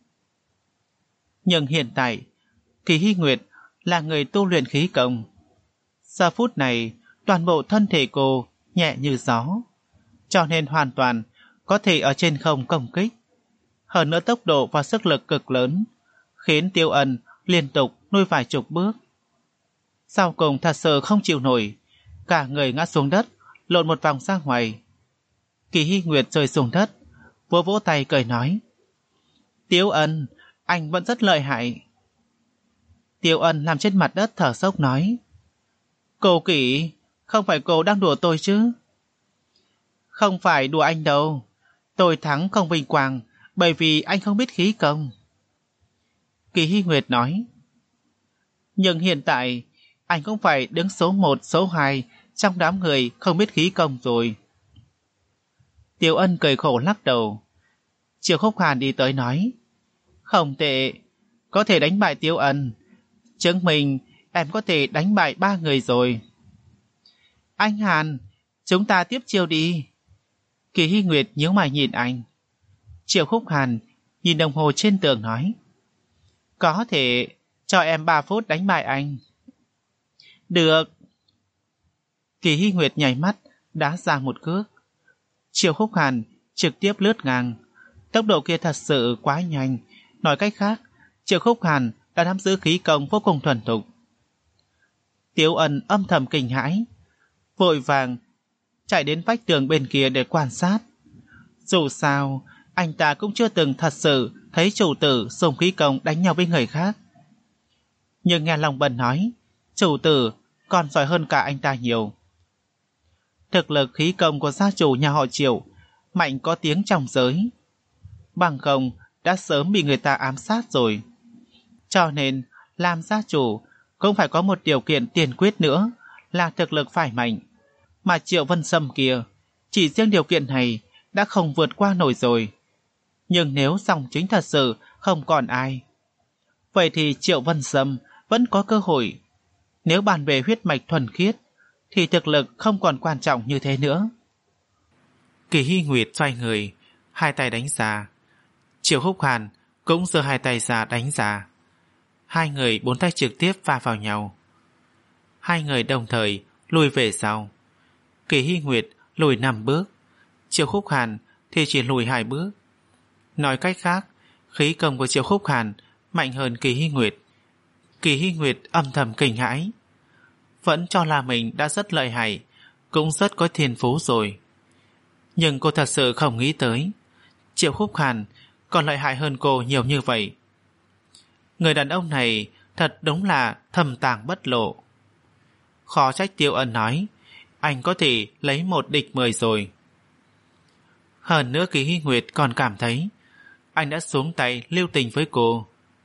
Nhưng hiện tại, Kỳ Hy Nguyệt là người tu luyện khí công. Giờ phút này, toàn bộ thân thể cô nhẹ như gió, cho nên hoàn toàn có thể ở trên không công kích. Hơn nữa tốc độ và sức lực cực lớn, khiến Tiêu Ân liên tục nuôi vài chục bước. Sau cùng thật sự không chịu nổi, cả người ngã xuống đất, lộn một vòng ra ngoài. Kỳ Hy Nguyệt rơi xuống đất, vỗ vỗ tay cười nói: Tiêu Ân, anh vẫn rất lợi hại. Tiêu Ân nằm trên mặt đất thở dốc nói: Cô Kỳ, không phải cô đang đùa tôi chứ? Không phải đùa anh đâu, tôi thắng không vinh quang bởi vì anh không biết khí công. Kỳ Hy Nguyệt nói: Nhưng hiện tại anh cũng phải đứng số một, số hai trong đám người không biết khí công rồi. Tiêu Ân cười khổ lắc đầu. Triệu Khúc Hàn đi tới nói: Không tệ, có thể đánh bại Tiêu Ân, chứng minh em có thể đánh bại ba người rồi. Anh Hàn, chúng ta tiếp chiêu đi. Kỳ Hy Nguyệt nhíu mày nhìn anh. Triệu Khúc Hàn nhìn đồng hồ trên tường nói: Có thể, cho em ba phút đánh bại anh. Được. Kỳ Hy Nguyệt nhảy mắt đá ra một cước. Triệu Khúc Hàn trực tiếp lướt ngang. Tốc độ kia thật sự quá nhanh. Nói cách khác, Triệu Khúc Hàn đã nắm giữ khí công vô cùng thuần thục. Tiếu Ân âm thầm kinh hãi, vội vàng chạy đến vách tường bên kia để quan sát. Dù sao, anh ta cũng chưa từng thật sự thấy chủ tử dùng khí công đánh nhau với người khác. Nhưng nghe Long Bân nói, chủ tử còn giỏi hơn cả anh ta nhiều. Thực lực khí công của gia chủ nhà họ Triệu mạnh có tiếng trong giới, bằng không đã sớm bị người ta ám sát rồi. Cho nên làm gia chủ cũng phải có một điều kiện tiền quyết nữa là thực lực phải mạnh. Mà Triệu Vân Sâm kia, chỉ riêng điều kiện này đã không vượt qua nổi rồi. Nhưng nếu dòng chính thật sự không còn ai, vậy thì Triệu Vân Sâm vẫn có cơ hội. Nếu bàn về huyết mạch thuần khiết, thì thực lực không còn quan trọng như thế nữa. Kỳ Hy Nguyệt xoay người, hai tay đánh ra. Triệu Khúc Hàn cũng giơ hai tay ra đánh ra. Hai người bốn tay trực tiếp va vào nhau. Hai người đồng thời lùi về sau. Kỳ Hy Nguyệt lùi năm bước, Triệu Khúc Hàn thì chỉ lùi hai bước. Nói cách khác, khí công của Triệu Khúc Hàn mạnh hơn Kỳ Hy Nguyệt. Kỳ Hy Nguyệt âm thầm kinh hãi, vẫn cho là mình đã rất lợi hại, cũng rất có thiên phú rồi. Nhưng cô thật sự không nghĩ tới Triệu Khúc Hàn còn lợi hại hơn cô nhiều như vậy. Người đàn ông này thật đúng là thầm tàng bất lộ. Khó trách Tiêu Ân nói anh có thể lấy một địch mười rồi. Hơn nữa Kỳ Hy Nguyệt còn cảm thấy anh đã xuống tay lưu tình với cô.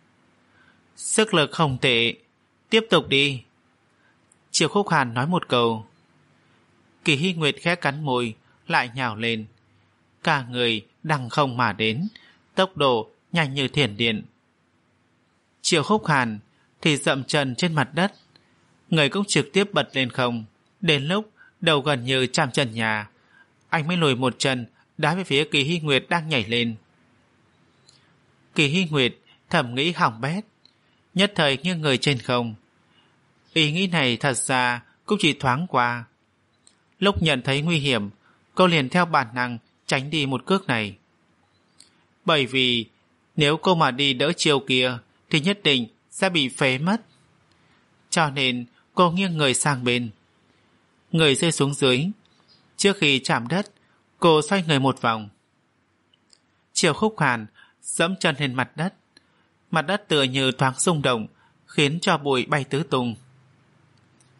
Sức lực không tệ, tiếp tục đi. Triệu Khúc Hàn nói một câu. Kỳ Hy Nguyệt khẽ cắn môi, lại nhào lên. Cả người đằng không mà đến, tốc độ nhanh như thiểm điện. Triệu Khúc Hàn thì dậm chân trên mặt đất, người cũng trực tiếp bật lên không. Đến lúc đầu gần như chạm chân nhà, anh mới lùi một chân đá về phía Kỳ Hy Nguyệt đang nhảy lên. Kỳ Hy Nguyệt thầm nghĩ hỏng bét, nhất thời nghiêng người trên không. Ý nghĩ này thật ra cũng chỉ thoáng qua. Lúc nhận thấy nguy hiểm, cô liền theo bản năng tránh đi một cước này. Bởi vì nếu cô mà đi đỡ chiều kia thì nhất định sẽ bị phế mất. Cho nên cô nghiêng người sang bên, người rơi xuống dưới. Trước khi chạm đất, cô xoay người một vòng. Triệu Khúc Hàn dẫm chân lên mặt đất. Mặt đất tựa như thoáng rung động, khiến cho bụi bay tứ tung.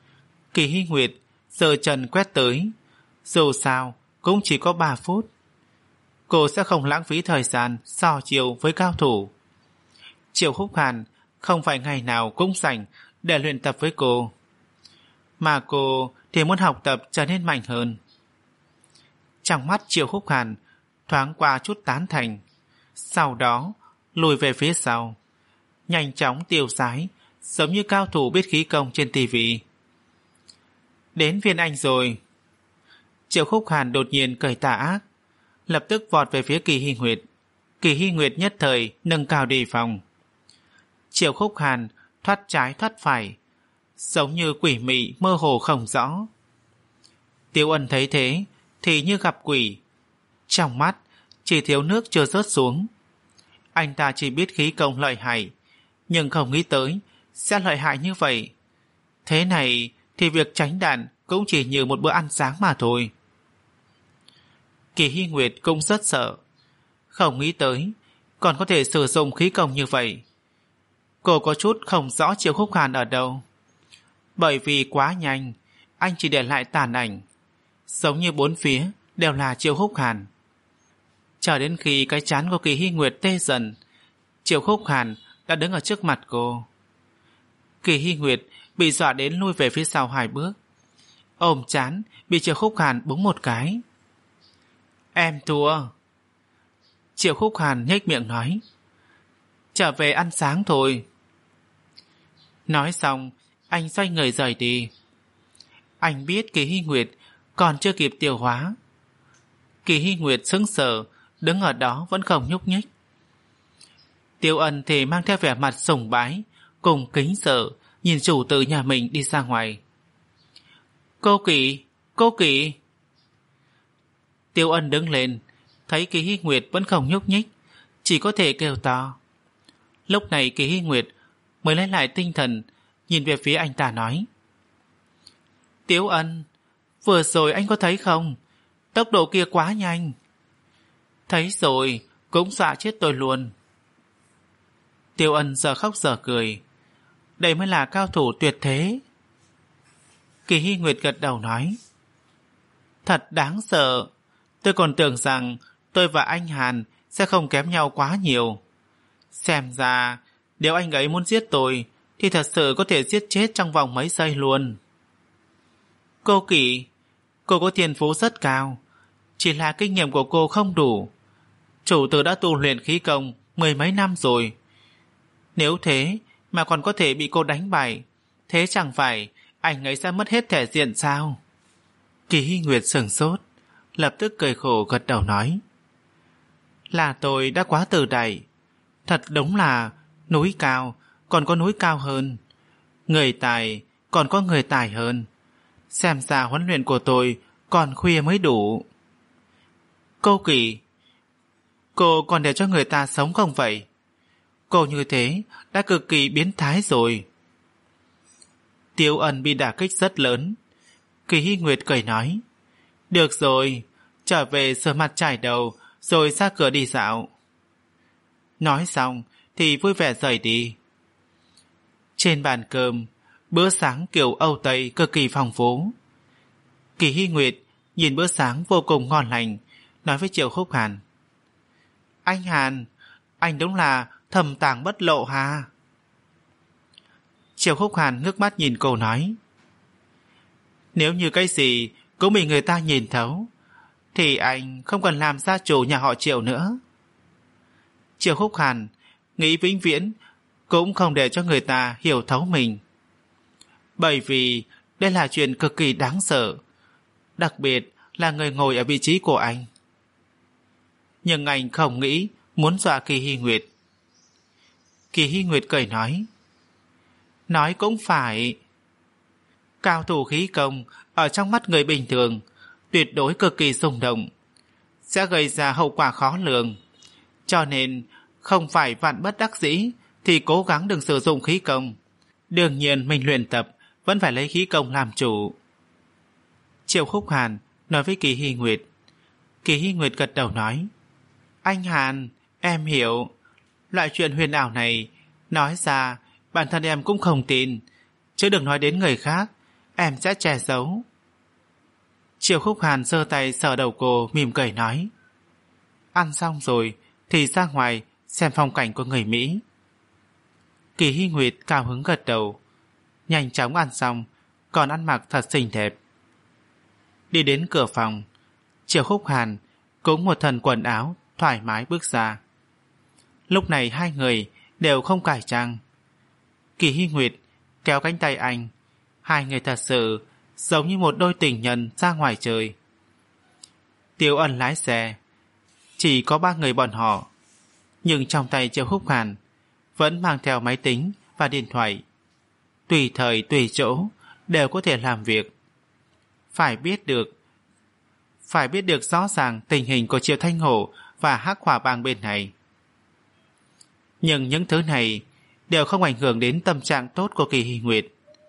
Kỳ Hy Nguyệt giơ chân quét tới. Dù sao cũng chỉ có ba phút. Cô sẽ không lãng phí thời gian so chiều với cao thủ. Triệu Khúc Hàn không phải ngày nào cũng rảnh để luyện tập với cô, mà cô thì muốn học tập trở nên mạnh hơn. Trong mắt Triệu Khúc Hàn thoáng qua chút tán thành, sau đó lùi về phía sau, nhanh chóng tiêu sái, giống như cao thủ biết khí công trên tivi. Đến viên anh rồi. Triệu Khúc Hàn đột nhiên cười tà ác, lập tức vọt về phía Kỳ Hy Nguyệt. Kỳ Hy Nguyệt nhất thời nâng cao đề phòng. Triệu Khúc Hàn thoát trái thoát phải, giống như quỷ mị mơ hồ không rõ. Tiêu Ân thấy thế thì như gặp quỷ, trong mắt chỉ thiếu nước chưa rớt xuống. Anh ta chỉ biết khí công lợi hại, nhưng không nghĩ tới sẽ lợi hại như vậy. Thế này thì việc tránh đạn cũng chỉ như một bữa ăn sáng mà thôi. Kỳ Hy Nguyệt cũng rất sợ, không nghĩ tới còn có thể sử dụng khí công như vậy. Cô có chút không rõ Triệu Khúc Hàn ở đâu, bởi vì quá nhanh, anh chỉ để lại tàn ảnh, giống như bốn phía đều là Triệu Khúc Hàn. Chờ đến khi cái trán của Kỳ Hy Nguyệt tê dần, Triệu Khúc Hàn đã đứng ở trước mặt cô. Kỳ Hy Nguyệt bị dọa đến lui về phía sau hai bước, ôm trán bị Triệu Khúc Hàn búng một cái. Em thua. Triệu Khúc Hàn nhếch miệng nói, trở về ăn sáng thôi. Nói xong, anh xoay người rời đi. Anh biết Kỳ Hy Nguyệt còn chưa kịp tiêu hóa. Kỳ Hy Nguyệt sững sờ, đứng ở đó vẫn không nhúc nhích. Tiêu Ân thì mang theo vẻ mặt sùng bái cùng kính sợ, nhìn chủ tử nhà mình đi ra ngoài. Cô Kỳ, cô Kỳ. Tiêu Ân đứng lên, thấy Kỳ Hy Nguyệt vẫn không nhúc nhích, chỉ có thể kêu to. Lúc này Kỳ Hy Nguyệt mới lấy lại tinh thần, nhìn về phía anh ta nói, Tiêu Ân, vừa rồi anh có thấy không? Tốc độ kia quá nhanh. Thấy rồi, cũng dọa chết tôi luôn. Tiêu Ân giờ khóc giờ cười. Đây mới là cao thủ tuyệt thế. Kỳ Hy Nguyệt gật đầu nói, thật đáng sợ. Tôi còn tưởng rằng tôi và anh Hàn sẽ không kém nhau quá nhiều. Xem ra nếu anh ấy muốn giết tôi thì thật sự có thể giết chết trong vòng mấy giây luôn. Cô Kỳ, cô có thiên phú rất cao, chỉ là kinh nghiệm của cô không đủ. Chủ tử đã tu luyện khí công mười mấy năm rồi. Nếu thế mà còn có thể bị cô đánh bại, thế chẳng phải anh ấy sẽ mất hết thể diện sao? Kỳ Hy Nguyệt sửng sốt, lập tức cười khổ gật đầu nói, là tôi đã quá từ đẩy. Thật đúng là núi cao còn có núi cao hơn, người tài còn có người tài hơn. Xem ra huấn luyện của tôi còn khuya mới đủ. Cô Kỳ, cô còn để cho người ta sống không vậy? Cô như thế đã cực kỳ biến thái rồi. Tiêu Ân bị đả kích rất lớn. Kỳ Hy Nguyệt cười nói, được rồi, trở về rửa mặt chải đầu rồi ra cửa đi dạo. Nói xong thì vui vẻ rời đi. Trên bàn cơm, bữa sáng kiểu Âu Tây cực kỳ phong phú. Kỳ Hy Nguyệt nhìn bữa sáng vô cùng ngon lành, nói với Triệu Khúc Hàn, anh Hàn, anh đúng là thầm tàng bất lộ ha. Triệu Khúc Hàn ngước mắt nhìn cô nói, nếu như cái gì cũng bị người ta nhìn thấu thì anh không cần làm gia chủ nhà họ Triệu nữa. Triệu Khúc Hàn nghĩ vĩnh viễn cũng không để cho người ta hiểu thấu mình, bởi vì đây là chuyện cực kỳ đáng sợ, đặc biệt là người ngồi ở vị trí của anh. Nhưng anh không nghĩ muốn dọa Kỳ Hy Nguyệt. Kỳ Hy Nguyệt cười nói, nói cũng phải. Cao thủ khí công ở trong mắt người bình thường tuyệt đối cực kỳ xung động, sẽ gây ra hậu quả khó lường, cho nên không phải vạn bất đắc dĩ thì cố gắng đừng sử dụng khí công. Đương nhiên mình luyện tập vẫn phải lấy khí công làm chủ. Triệu Khúc Hàn nói với Kỳ Hy Nguyệt. Kỳ Hy Nguyệt gật đầu nói, anh Hàn, em hiểu. Loại chuyện huyền ảo này nói ra bản thân em cũng không tin, chứ đừng nói đến người khác. em sẽ che giấu. Triệu Khúc Hàn giơ tay sờ đầu cô, mỉm cười nói. Ăn xong rồi thì ra ngoài xem phong cảnh của người Mỹ. Kỳ Hy Nguyệt cao hứng gật đầu. Nhanh chóng ăn xong, còn ăn mặc thật xinh đẹp. Đi đến cửa phòng, Triệu Khúc Hàn cũng một thân quần áo thoải mái bước ra. Lúc này hai người đều không cải trang. Kỳ Hy Nguyệt kéo cánh tay anh, hai người thật sự giống như một đôi tình nhân ra ngoài chơi. Tiêu Ân lái xe, chỉ có ba người bọn họ, nhưng trong tay Triệu Khúc Hàn vẫn mang theo máy tính và điện thoại. Tùy thời tùy chỗ đều có thể làm việc. Phải biết được Phải biết được rõ ràng tình hình của Triệu Thanh Hổ và Hắc Hỏa Bang bên này. Nhưng những thứ này đều không ảnh hưởng đến tâm trạng tốt của Kỳ Hy Nguyệt.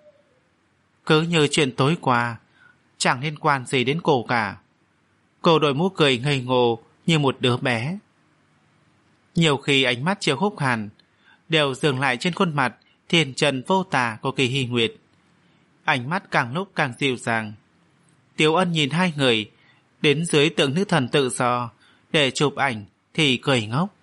Cứ như chuyện tối qua, chẳng liên quan gì đến cô cả. Cô đội mũ cười ngây ngô như một đứa bé. Nhiều khi ánh mắt Triệu Khúc Hàn đều dừng lại trên khuôn mặt thiên trần vô tà của Kỳ Hy Nguyệt. Ánh mắt càng lúc càng dịu dàng. Tiểu Ân nhìn hai người đến dưới tượng nữ thần tự do để chụp ảnh thì cười ngốc.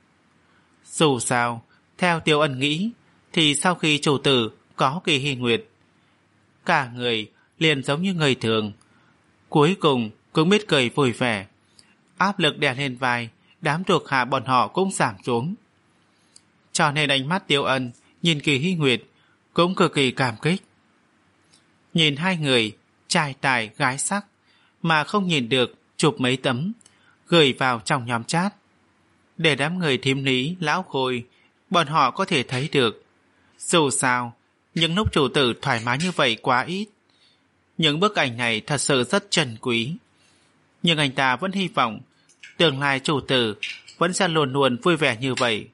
Dù sao, theo Tiểu Ân nghĩ thì sau khi chủ tử có Kỳ Hy Nguyệt, cả người liền giống như người thường, cuối cùng cũng biết cười vui vẻ. Áp lực đè lên vai, đám thuộc hạ bọn họ cũng giảm xuống. Cho nên ánh mắt Tiểu Ân nhìn Kỳ Hy Nguyệt cũng cực kỳ cảm kích. Nhìn hai người trai tài gái sắc mà không nhìn được, chụp mấy tấm gửi vào trong nhóm chat để đám người thím lý lão khôi bọn họ có thể thấy được. Dù sao những lúc chủ tử thoải mái như vậy quá ít. Những bức ảnh này thật sự rất trân quý, nhưng anh ta vẫn hy vọng tương lai chủ tử vẫn sẽ luôn luôn vui vẻ như vậy.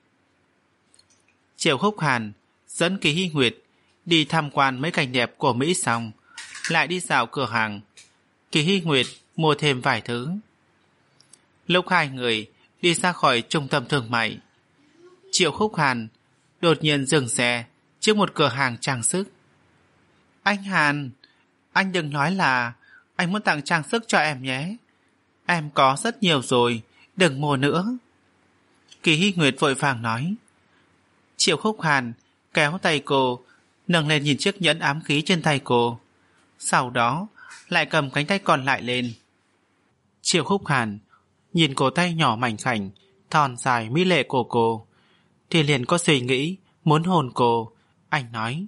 Triệu Khúc Hàn dẫn Kỳ Hy Nguyệt đi tham quan mấy cảnh đẹp của Mỹ xong, lại đi dạo cửa hàng. Kỳ Hy Nguyệt mua thêm vài thứ. Lúc hai người đi ra khỏi trung tâm thương mại, Triệu Khúc Hàn đột nhiên dừng xe trước một cửa hàng trang sức. Anh Hàn, anh đừng nói là anh muốn tặng trang sức cho em nhé. Em có rất nhiều rồi, đừng mua nữa. Kỳ Hy Nguyệt vội vàng nói. Triệu Khúc Hàn kéo tay cô, nâng lên nhìn chiếc nhẫn ám khí trên tay cô, sau đó lại cầm cánh tay còn lại lên. Triệu Khúc Hàn nhìn cổ tay nhỏ mảnh khảnh, thon dài mỹ lệ của cô, thì liền có suy nghĩ muốn hôn cô. Anh nói,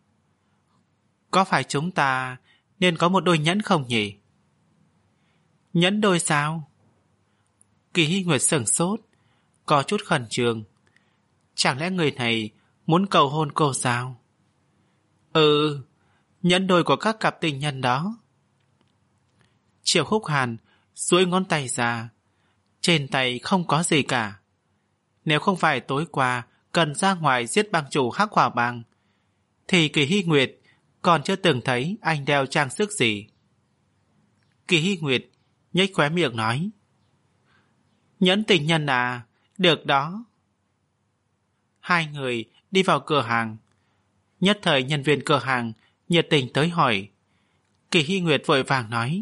có phải chúng ta nên có một đôi nhẫn không nhỉ? Nhẫn đôi sao? Kỳ Hy Nguyệt sửng sốt, có chút khẩn trương. Chẳng lẽ người này muốn cầu hôn cô sao? Ừ, nhẫn đôi của các cặp tình nhân đó. Triệu Khúc Hàn duỗi ngón tay ra, trên tay không có gì cả. Nếu không phải tối qua cần ra ngoài giết bang chủ Hắc Hỏa Bang, thì Kỳ Hy Nguyệt còn chưa từng thấy anh đeo trang sức gì. Kỳ Hy Nguyệt nhếch khóe miệng nói, nhẫn tình nhân à, được đó. Hai người đi vào cửa hàng. Nhất thời nhân viên cửa hàng nhiệt tình tới hỏi. Kỳ Hy Nguyệt vội vàng nói,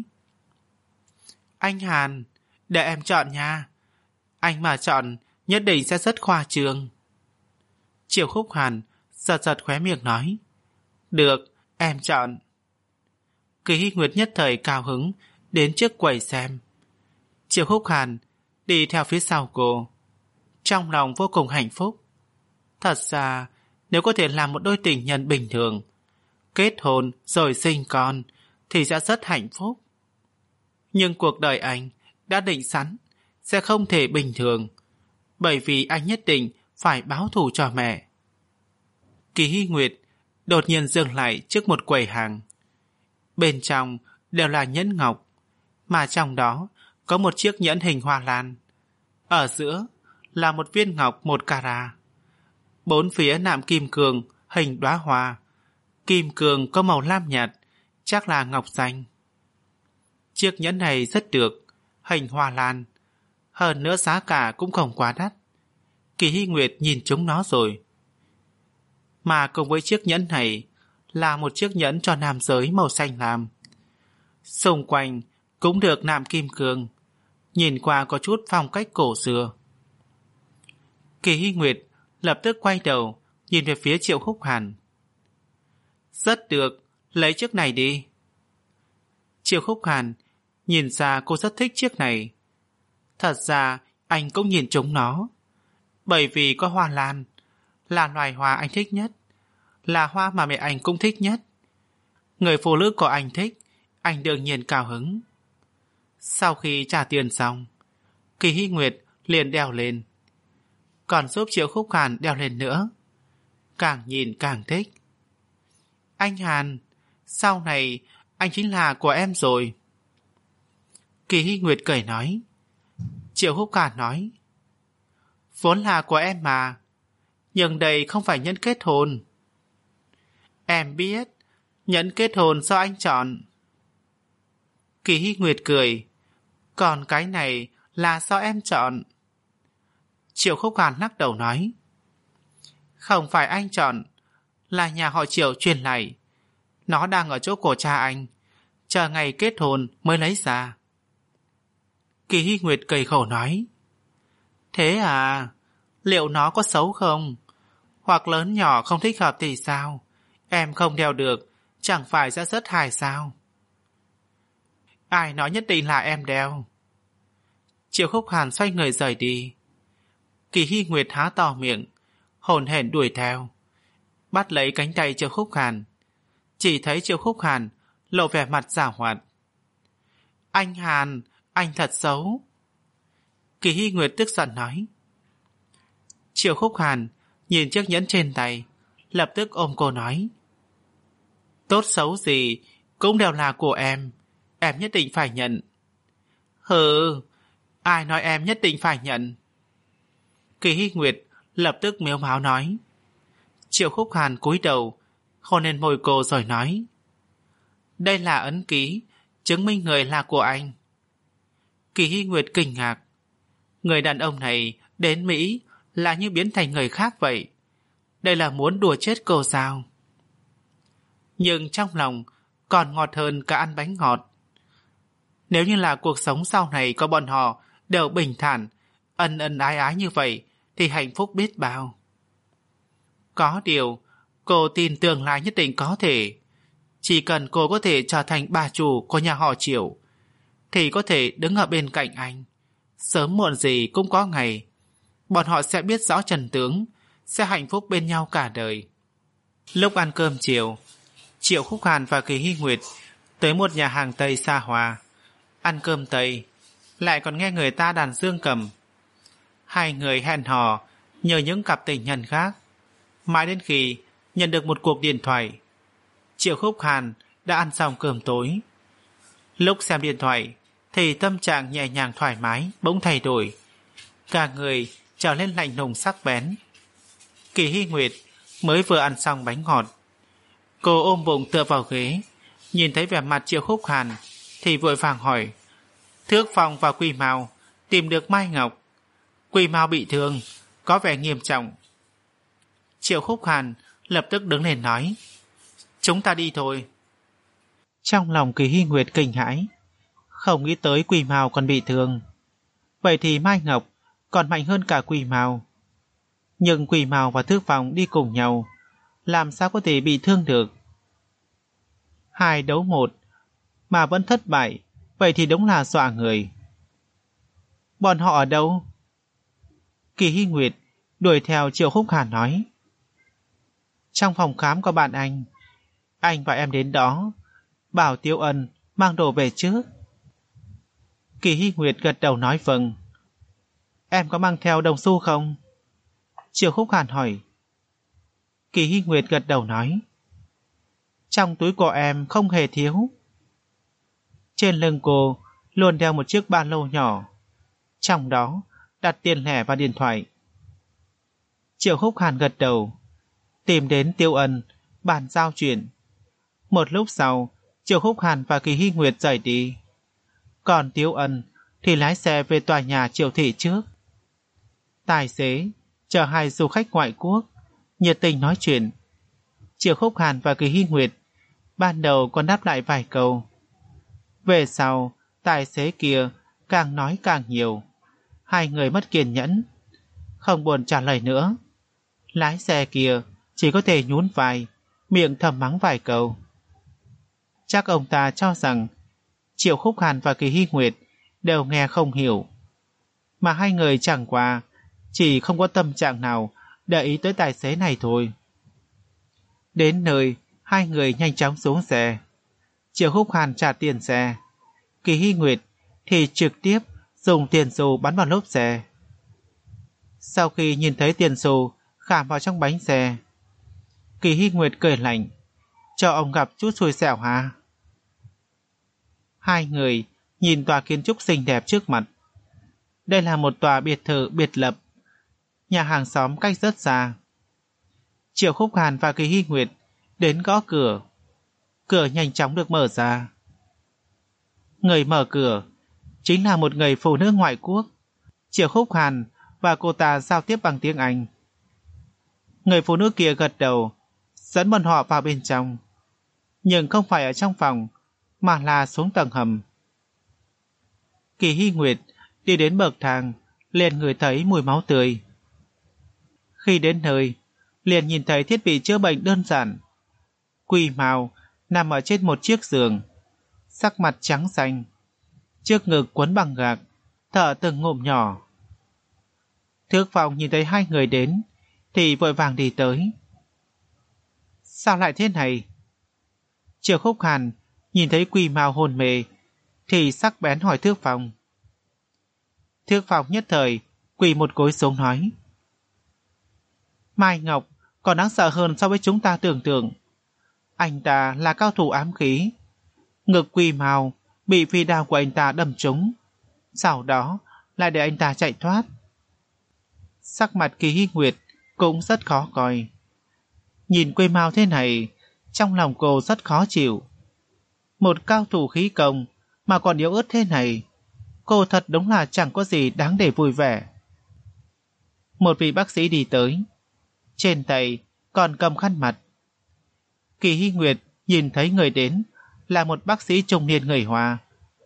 anh Hàn, để em chọn nha. Anh mà chọn nhất định sẽ rất khoa trương. Triệu Khúc Hàn giật giật khóe miệng nói, được, em chọn. Kỳ Hy Nguyệt nhất thời cao hứng đến trước quầy xem. Triệu Khúc Hàn đi theo phía sau cô, trong lòng vô cùng hạnh phúc. Thật ra nếu có thể làm một đôi tình nhân bình thường, kết hôn rồi sinh con thì sẽ rất hạnh phúc. Nhưng cuộc đời anh đã định sẵn sẽ không thể bình thường, bởi vì anh nhất định phải báo thù cho mẹ. Kỳ Hy Nguyệt đột nhiên dừng lại trước một quầy hàng. Bên trong đều là nhẫn ngọc, mà trong đó có một chiếc nhẫn hình hoa lan. Ở giữa là một viên ngọc một carat. Bốn phía nạm kim cương hình đóa hoa. Kim cương có màu lam nhạt, chắc là ngọc xanh. Chiếc nhẫn này rất được, hình hoa lan. Hơn nữa giá cả cũng không quá đắt. Kỳ Hy Nguyệt nhìn chúng nó rồi. Mà cùng với chiếc nhẫn này là một chiếc nhẫn cho nam giới màu xanh lam. Xung quanh cũng được nạm kim cương, nhìn qua có chút phong cách cổ xưa. Kỳ Hy Nguyệt lập tức quay đầu nhìn về phía Triệu Khúc Hàn. Rất được, lấy chiếc này đi. Triệu Khúc Hàn nhìn ra cô rất thích chiếc này. Thật ra anh cũng nhìn chúng nó, bởi vì có hoa lan, là loài hoa anh thích nhất, là hoa mà mẹ anh cũng thích nhất. Người phụ nữ của anh thích, anh đương nhiên cao hứng. Sau khi trả tiền xong, Kỳ Hy Nguyệt liền đeo lên, còn giúp Triệu Khúc Hàn đeo lên nữa. Càng nhìn càng thích. Anh Hàn, sau này anh chính là của em rồi. Kỳ Hy Nguyệt cười nói. Triệu Khúc Hàn nói, vốn là của em mà, nhưng đây không phải nhẫn kết hôn. Em biết, nhẫn kết hôn do anh chọn. Kỳ Hy Nguyệt cười, còn cái này là do em chọn. Triệu Khúc Hàn lắc đầu nói, không phải anh chọn, là nhà họ Triệu truyền lại. Nó đang ở chỗ của cha anh, chờ ngày kết hôn mới lấy ra. Kỳ Hy Nguyệt cười khổ nói, thế à, liệu nó có xấu không? Hoặc lớn nhỏ không thích hợp thì sao? Em không đeo được, chẳng phải sẽ rất hài sao? Ai nói nhất định là em đeo? Triệu Khúc Hàn xoay người rời đi. Kỳ Hy Nguyệt há to miệng, hồn hển đuổi theo, bắt lấy cánh tay Triệu Khúc Hàn. Chỉ thấy Triệu Khúc Hàn lộ vẻ mặt giảo hoạt. Anh Hàn, anh thật xấu. Kỳ Hy Nguyệt tức giận nói. Triệu Khúc Hàn nhìn chiếc nhẫn trên tay, lập tức ôm cô nói, tốt xấu gì cũng đều là của em, em nhất định phải nhận. Hừ, ai nói em nhất định phải nhận? Kỳ Hy Nguyệt lập tức mếu máo nói. Triệu Khúc Hàn cúi đầu hôn lên môi cô rồi nói, đây là ấn ký chứng minh người là của anh. Kỳ Hy Nguyệt kinh ngạc, người đàn ông này đến Mỹ là như biến thành người khác vậy. Đây là muốn đùa chết cô sao? Nhưng trong lòng còn ngọt hơn cả ăn bánh ngọt. Nếu như là cuộc sống sau này có bọn họ đều bình thản, ân ân ái ái như vậy thì hạnh phúc biết bao. Có điều, cô tin tương lai nhất định có thể. Chỉ cần cô có thể trở thành bà chủ của nhà họ Triệu, thì có thể đứng ở bên cạnh anh. Sớm muộn gì cũng có ngày, bọn họ sẽ biết rõ trần tướng, sẽ hạnh phúc bên nhau cả đời. Lúc ăn cơm chiều, Triệu Khúc Hàn và Kỳ Hy Nguyệt tới một nhà hàng Tây xa hoa. Ăn cơm Tây, lại còn nghe người ta đàn dương cầm. Hai người hẹn hò nhờ những cặp tình nhân khác. Mãi đến khi nhận được một cuộc điện thoại, Triệu Khúc Hàn đã ăn xong cơm tối. Lúc xem điện thoại thì tâm trạng nhẹ nhàng thoải mái bỗng thay đổi, cả người trở lên lạnh lùng sắc bén. Kỳ Hy Nguyệt mới vừa ăn xong bánh ngọt, cô ôm bụng tựa vào ghế, nhìn thấy vẻ mặt Triệu Khúc Hàn thì vội vàng hỏi, Thước Phong và Quỳ Mao tìm được Mai Ngọc. Quỳ Mao bị thương, có vẻ nghiêm trọng. Triệu Khúc Hàn lập tức đứng lên nói, chúng ta đi thôi. Trong lòng Kỳ Hy Nguyệt kinh hãi, không nghĩ tới Quỳ Mao còn bị thương. Vậy thì Mai Ngọc còn mạnh hơn cả Quỳ Mao. Nhưng Quỳ Mao và Thước Phong đi cùng nhau, làm sao có thể bị thương được? Hai đấu một mà vẫn thất bại, vậy thì đúng là dọa người. Bọn họ ở đâu? Kỳ Hy Nguyệt đuổi theo Triệu Khúc Hàn nói, trong phòng khám có bạn anh. Anh và em đến đó, bảo Tiêu Ân mang đồ về trước. Kỳ Hy Nguyệt gật đầu nói vâng. Em có mang theo đồng xu không? Triệu Khúc Hàn hỏi. Kỳ Hy Nguyệt gật đầu nói, trong túi của em không hề thiếu. Trên lưng cô luôn đeo một chiếc ba lô nhỏ, trong đó đặt tiền lẻ và điện thoại. Triệu Khúc Hàn gật đầu, tìm đến Tiêu Ân bàn giao chuyện. Một lúc sau, Triệu Khúc Hàn và Kỳ Hy Nguyệt rời đi, còn Tiêu Ân thì lái xe về tòa nhà Triệu thị trước. Tài xế chở hai du khách ngoại quốc nhiệt tình nói chuyện. Triệu Khúc Hàn và Kỳ Hy Nguyệt ban đầu còn đáp lại vài câu. Về sau, tài xế kia càng nói càng nhiều. Hai người mất kiên nhẫn, không buồn trả lời nữa. Lái xe kia chỉ có thể nhún vai, miệng thầm mắng vài câu. Chắc ông ta cho rằng Triệu Khúc Hàn và Kỳ Hy Nguyệt đều nghe không hiểu, mà hai người chẳng qua chỉ không có tâm trạng nào để ý tới tài xế này thôi. Đến nơi, hai người nhanh chóng xuống xe. Triệu Khúc Hàn trả tiền xe, Kỳ Hy Nguyệt thì trực tiếp dùng tiền xu bắn vào lốp xe. Sau khi nhìn thấy tiền xu khảm vào trong bánh xe, Kỳ Hy Nguyệt cười lạnh, cho ông gặp chút xui xẻo ha. Hai người nhìn tòa kiến trúc xinh đẹp trước mặt. Đây là một tòa biệt thự biệt lập, nhà hàng xóm cách rất xa. Triệu Khúc Hàn và Kỳ Hy Nguyệt đến gõ cửa. Cửa nhanh chóng được mở ra. Người mở cửa chính là một người phụ nữ ngoại quốc. Triệu Khúc Hàn và cô ta giao tiếp bằng tiếng Anh. Người phụ nữ kia gật đầu, dẫn bọn họ vào bên trong. Nhưng không phải ở trong phòng, mà là xuống tầng hầm. Kỳ Hy Nguyệt đi đến bậc thang, liền ngửi thấy mùi máu tươi. Khi đến nơi, liền nhìn thấy thiết bị chữa bệnh đơn giản. Quỳ Mao nằm ở trên một chiếc giường, sắc mặt trắng xanh, trước ngực quấn bằng gạc, thở từng ngụm nhỏ. Thước Phong nhìn thấy hai người đến thì vội vàng đi tới. Sao lại thế này? Triệu Khúc Hàn nhìn thấy Quỳ Mao hôn mê thì sắc bén hỏi Thước Phong. Thước Phong nhất thời quỳ một gối xuống nói: Mai Ngọc còn đáng sợ hơn so với chúng ta tưởng tượng. Anh ta là cao thủ ám khí. Ngực Quỳ Mao bị phi đao của anh ta đâm trúng, sau đó lại để anh ta chạy thoát. Sắc mặt Kỳ Hy Nguyệt cũng rất khó coi. Nhìn Quỳ Mao thế này, trong lòng cô rất khó chịu. Một cao thủ khí công mà còn yếu ớt thế này, cô thật đúng là chẳng có gì đáng để vui vẻ. Một vị bác sĩ đi tới, trên tay còn cầm khăn mặt. Kỳ Hy Nguyệt nhìn thấy người đến là một bác sĩ trung niên người Hoa.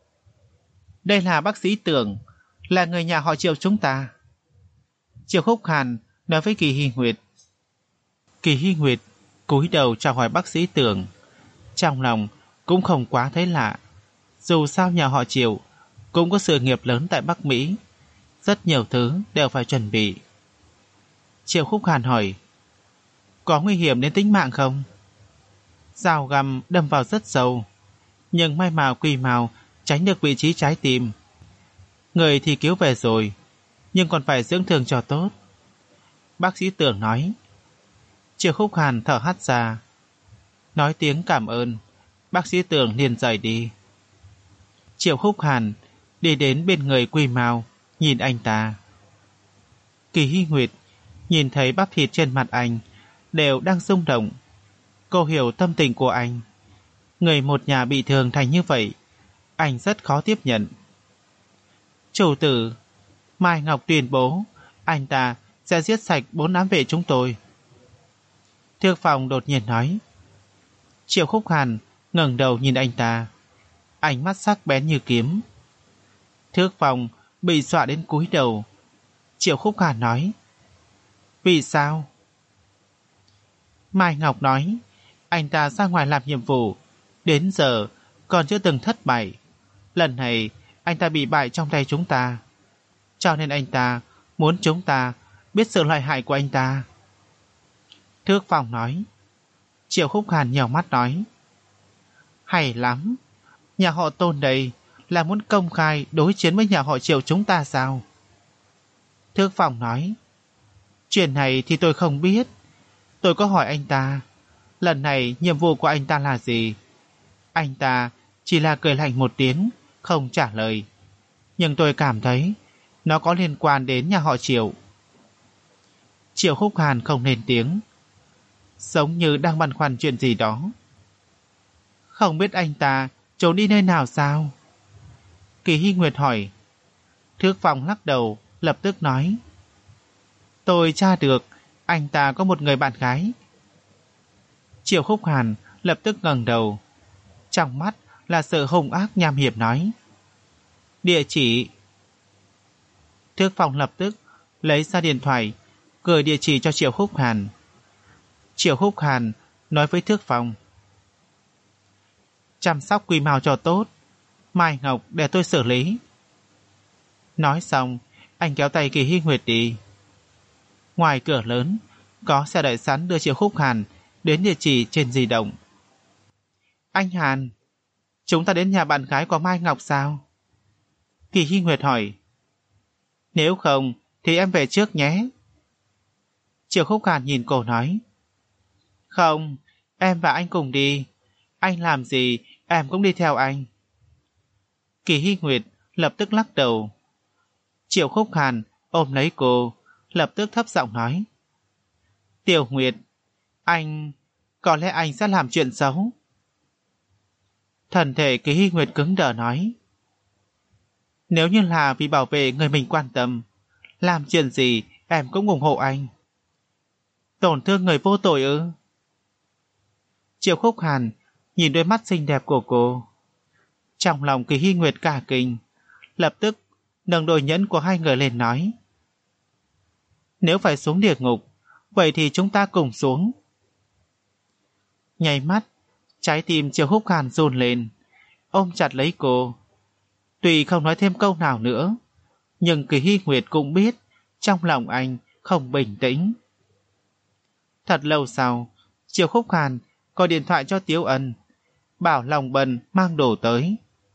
Đây là bác sĩ Tưởng, là người nhà họ Triệu chúng ta. Triệu Khúc Hàn nói với Kỳ Hy Nguyệt. Kỳ Hy Nguyệt cúi đầu chào hỏi bác sĩ Tưởng, trong lòng cũng không quá thấy lạ. Dù sao nhà họ Triệu cũng có sự nghiệp lớn tại Bắc Mỹ, rất nhiều thứ đều phải chuẩn bị. Triệu Khúc Hàn hỏi: Có nguy hiểm đến tính mạng không? Dao găm đâm vào rất sâu, nhưng may mà Quỳ Mao tránh được vị trí trái tim. Người thì cứu về rồi, nhưng còn phải dưỡng thương cho tốt, bác sĩ Tưởng nói. Triệu Khúc Hàn thở hắt ra, nói tiếng cảm ơn. Bác sĩ Tưởng liền rời đi. Triệu Khúc Hàn đi đến bên người Quỳ Mao, nhìn anh ta. Kỳ Hy Nguyệt nhìn thấy bắp thịt trên mặt anh đều đang rung động. Cô hiểu tâm tình của anh. Người một nhà bị thương thành như vậy, anh rất khó tiếp nhận. Chủ tử, Mai Ngọc tuyên bố anh ta sẽ giết sạch bốn ám vệ chúng tôi. Thước Phong đột nhiên nói. Triệu Khúc Hàn ngẩng đầu nhìn anh ta, ánh mắt sắc bén như kiếm. Thước Phong bị dọa đến cúi đầu. Triệu Khúc Hàn nói: Vì sao? Mai Ngọc nói anh ta ra ngoài làm nhiệm vụ, đến giờ còn chưa từng thất bại. Lần này anh ta bị bại trong tay chúng ta, cho nên anh ta muốn chúng ta biết sự lợi hại của anh ta. Thước Phong nói. Triệu Khúc Hàn nhèo mắt nói: Hay lắm, nhà họ Tôn đây là muốn công khai đối chiến với nhà họ Triệu chúng ta sao? Thước Phong nói: Chuyện này thì tôi không biết. Tôi có hỏi anh ta, lần này nhiệm vụ của anh ta là gì? Anh ta chỉ là cười lạnh một tiếng, không trả lời. Nhưng tôi cảm thấy nó có liên quan đến nhà họ Triệu. Triệu Khúc Hàn không lên tiếng, giống như đang băn khoăn chuyện gì đó. Không biết anh ta trốn đi nơi nào sao? Kỳ Hy Nguyệt hỏi. Thước Phong lắc đầu, lập tức nói: Tôi tra được anh ta có một người bạn gái. Triệu Khúc Hàn lập tức ngẩng đầu, trong mắt là sự hung ác nham hiểm nói: Địa chỉ. Thước Phong lập tức lấy ra điện thoại, gửi địa chỉ cho Triệu Khúc Hàn. Triệu Khúc Hàn nói với Thước Phong: chăm sóc Quy Mao cho tốt, Mai Ngọc để tôi xử lý. Nói xong, anh kéo tay Kỳ Hy Nguyệt đi. Ngoài cửa lớn, có xe đợi sẵn đưa Triệu Khúc Hàn đến địa chỉ trên di động. Anh Hàn, chúng ta đến nhà bạn gái của Mai Ngọc sao? Kỳ Hy Nguyệt hỏi. Nếu không, thì em về trước nhé. Triệu Khúc Hàn nhìn cô nói. Không, em và anh cùng đi. Anh làm gì, em cũng đi theo anh. Kỳ Hy Nguyệt lập tức lắc đầu. Triệu Khúc Hàn ôm lấy cô, lập tức thấp giọng nói. Tiểu Nguyệt, anh... có lẽ anh sẽ làm chuyện xấu. Thần thể Kỳ Hy Nguyệt cứng đờ nói. Nếu như là vì bảo vệ người mình quan tâm, làm chuyện gì em cũng ủng hộ anh. Tổn thương người vô tội ư? Triệu Khúc Hàn nhìn đôi mắt xinh đẹp của cô. Trong lòng Kỳ Hy Nguyệt cả kinh, lập tức nâng đôi nhẫn của hai người lên nói. Nếu phải xuống địa ngục, vậy thì chúng ta cùng xuống. Nháy mắt, trái tim Triệu Khúc Hàn run lên, ôm chặt lấy cô. Tuy không nói thêm câu nào nữa, nhưng Kỳ Hy Nguyệt cũng biết trong lòng anh không bình tĩnh. Thật lâu sau, Triệu Khúc Hàn gọi điện thoại cho Tiếu Ân, bảo Lòng Bần mang đồ tới.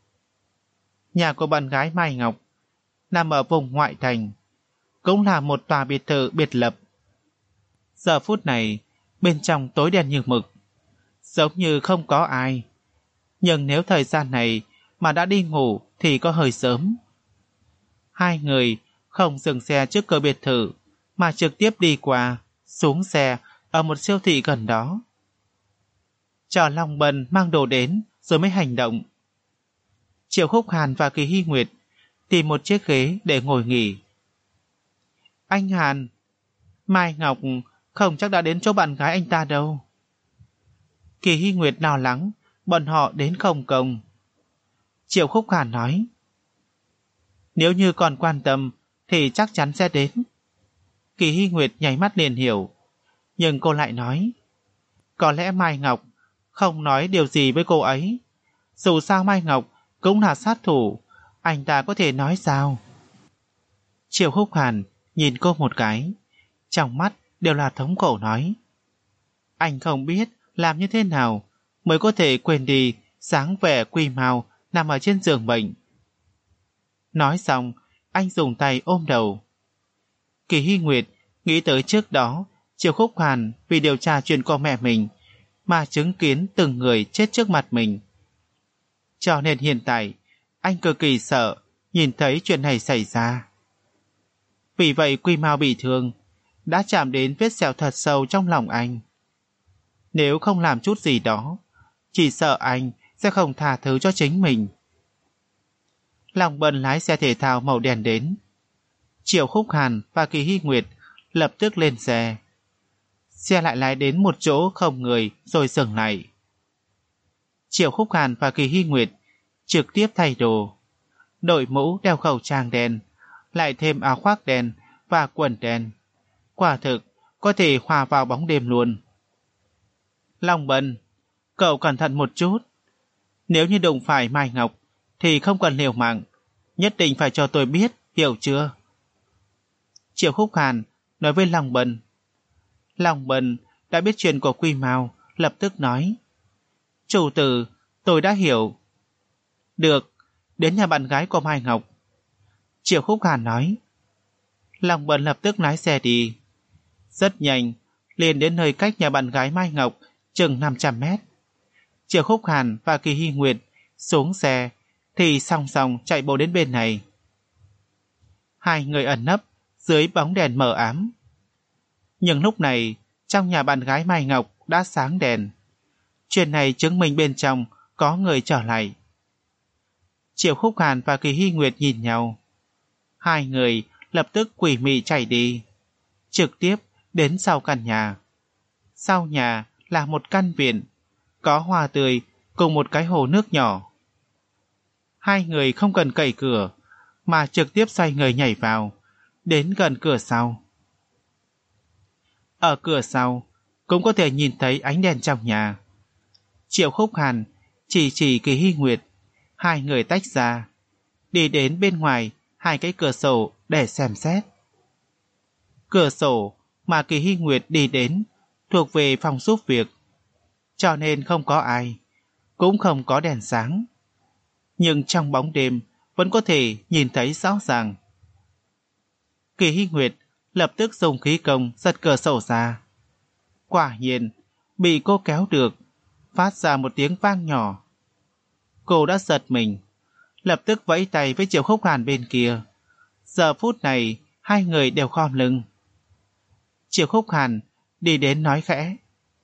Nhà của bạn gái Mai Ngọc nằm ở vùng ngoại thành, cũng là một tòa biệt thự biệt lập. Giờ phút này, bên trong tối đen như mực, giống như không có ai. Nhưng nếu thời gian này mà đã đi ngủ thì có hơi sớm. Hai người không dừng xe trước cửa biệt thự, mà trực tiếp đi qua, xuống xe ở một siêu thị gần đó. Chờ Long Bần mang đồ đến rồi mới hành động. Triệu Khúc Hàn và Kỳ Hy Nguyệt tìm một chiếc ghế để ngồi nghỉ. Anh Hàn, Mai Ngọc không chắc đã đến chỗ bạn gái anh ta đâu. Kỳ Hy Nguyệt lo lắng bọn họ đến không công. Triệu Khúc Hàn nói. Nếu như còn quan tâm thì chắc chắn sẽ đến. Kỳ Hy Nguyệt nháy mắt liền hiểu. Nhưng cô lại nói, có lẽ Mai Ngọc không nói điều gì với cô ấy. Dù sao Mai Ngọc cũng là sát thủ, anh ta có thể nói sao? Triệu Khúc Hàn nhìn cô một cái, trong mắt đều là thống khổ nói. Anh không biết làm như thế nào mới có thể quên đi dáng vẻ Quy Mao nằm ở trên giường bệnh. Nói xong, anh dùng tay ôm đầu. Kỳ Hy Nguyệt nghĩ tới trước đó Triệu Khúc Hàn vì điều tra chuyện của mẹ mình mà chứng kiến từng người chết trước mặt mình. Cho nên hiện tại anh cực kỳ sợ nhìn thấy chuyện này xảy ra. Vì vậy Quy Mao bị thương, đã chạm đến vết sẹo thật sâu trong lòng anh. Nếu không làm chút gì đó, chỉ sợ anh sẽ không tha thứ cho chính mình. Lòng Bần lái xe thể thao màu đen đến. Triệu Khúc Hàn và Kỳ Hy Nguyệt lập tức lên xe. Xe lại lái đến một chỗ không người rồi dừng lại. Triệu Khúc Hàn và Kỳ Hy Nguyệt trực tiếp thay đồ, đội mũ đeo khẩu trang đen, lại thêm áo khoác đen và quần đen. Quả thực có thể hòa vào bóng đêm luôn. Long Bần, cậu cẩn thận một chút. Nếu như đụng phải Mai Ngọc thì không cần liều mạng, nhất định phải cho tôi biết, hiểu chưa? Triệu Khúc Hàn nói với Long Bần. Long Bần đã biết chuyện của Quy Mao, lập tức nói. Chủ tử, tôi đã hiểu. Được, đến nhà bạn gái của Mai Ngọc. Triệu Khúc Hàn nói. Long Bần lập tức lái xe đi. Rất nhanh, liền đến nơi cách nhà bạn gái Mai Ngọc chừng năm trăm mét. Triệu Khúc Hàn và Kỳ Hy Nguyệt xuống xe thì song song chạy bộ đến bên này. Hai người ẩn nấp dưới bóng đèn mờ ám. Nhưng lúc này, trong nhà bạn gái Mai Ngọc đã sáng đèn. Chuyện này chứng minh bên trong có người trở lại. Triệu Khúc Hàn và Kỳ Hy Nguyệt nhìn nhau. Hai người lập tức quỷ mị chạy đi, trực tiếp đến sau căn nhà. Sau nhà là một căn viện, có hoa tươi cùng một cái hồ nước nhỏ. Hai người không cần cậy cửa, mà trực tiếp xoay người nhảy vào, đến gần cửa sau. Ở cửa sau, cũng có thể nhìn thấy ánh đèn trong nhà. Triệu Khúc Hàn chỉ chỉ Kỳ Hy Nguyệt, hai người tách ra, đi đến bên ngoài hai cái cửa sổ để xem xét. Cửa sổ mà Kỳ Hy Nguyệt đi đến thuộc về phòng giúp việc, cho nên không có ai, cũng không có đèn sáng. Nhưng trong bóng đêm vẫn có thể nhìn thấy rõ ràng. Kỳ Hy Nguyệt lập tức dùng khí công giật cửa sổ ra. Quả nhiên, bị cô kéo được, phát ra một tiếng vang nhỏ. Cô đã giật mình, lập tức vẫy tay với Triệu Khúc Hàn bên kia. Giờ phút này, hai người đều khom lưng. Triệu Khúc Hàn đi đến nói khẽ: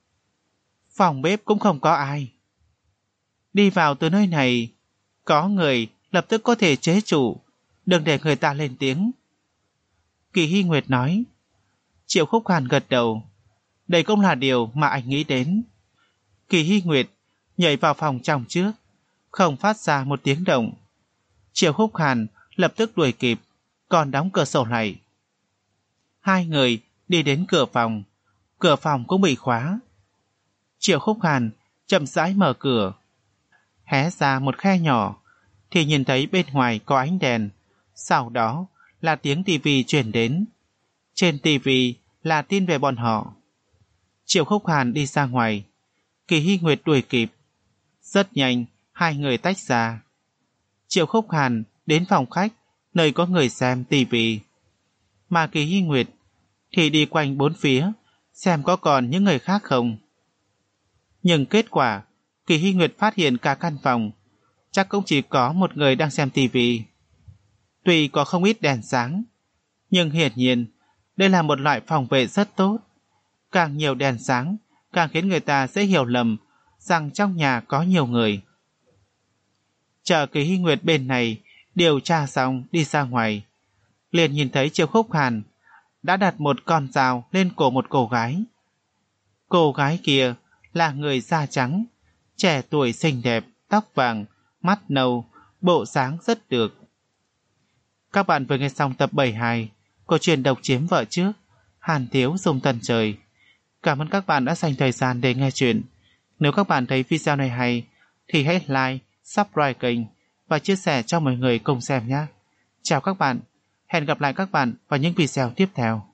phòng bếp cũng không có ai. Đi vào từ nơi này, có người lập tức có thể chế trụ, đừng để người ta lên tiếng. Kỳ Hy Nguyệt nói. Triệu Khúc Hàn gật đầu. Đây cũng là điều mà anh nghĩ đến. Kỳ Hy Nguyệt nhảy vào phòng trong trước, không phát ra một tiếng động. Triệu Khúc Hàn lập tức đuổi kịp, còn đóng cửa sổ lại. Hai người đi đến cửa phòng, cửa phòng cũng bị khóa. Triệu Khúc Hàn chậm rãi mở cửa, hé ra một khe nhỏ, thì nhìn thấy bên ngoài có ánh đèn. Sau đó là tiếng tivi truyền đến. Trên tivi là tin về bọn họ. Triệu Khúc Hàn đi ra ngoài, Kỳ Hy Nguyệt đuổi kịp. Rất nhanh, hai người tách ra. Triệu Khúc Hàn đến phòng khách, nơi có người xem tivi, mà Kỳ Hy Nguyệt thì đi quanh bốn phía, xem có còn những người khác không. Nhưng kết quả, Kỳ Hy Nguyệt phát hiện cả căn phòng chắc cũng chỉ có một người đang xem tivi. Tuy có không ít đèn sáng, nhưng hiển nhiên đây là một loại phòng vệ rất tốt. Càng nhiều đèn sáng, càng khiến người ta dễ hiểu lầm rằng trong nhà có nhiều người. Chờ Kỳ Hy Nguyệt bên này điều tra xong đi ra ngoài, liền nhìn thấy Triệu Khúc Hàn đã đặt một con dao lên cổ một cô gái. Cô gái kia là người da trắng, trẻ tuổi xinh đẹp, tóc vàng, mắt nâu, bộ dáng rất được. Các bạn vừa nghe xong tập bảy mươi hai của truyện Độc Chiếm Vợ Trước, Hàn Thiếu Dùng Tần Trời. Cảm ơn các bạn đã dành thời gian để nghe chuyện. Nếu các bạn thấy video này hay thì hãy like, subscribe kênh và chia sẻ cho mọi người cùng xem nhé. Chào các bạn, hẹn gặp lại các bạn vào những video tiếp theo.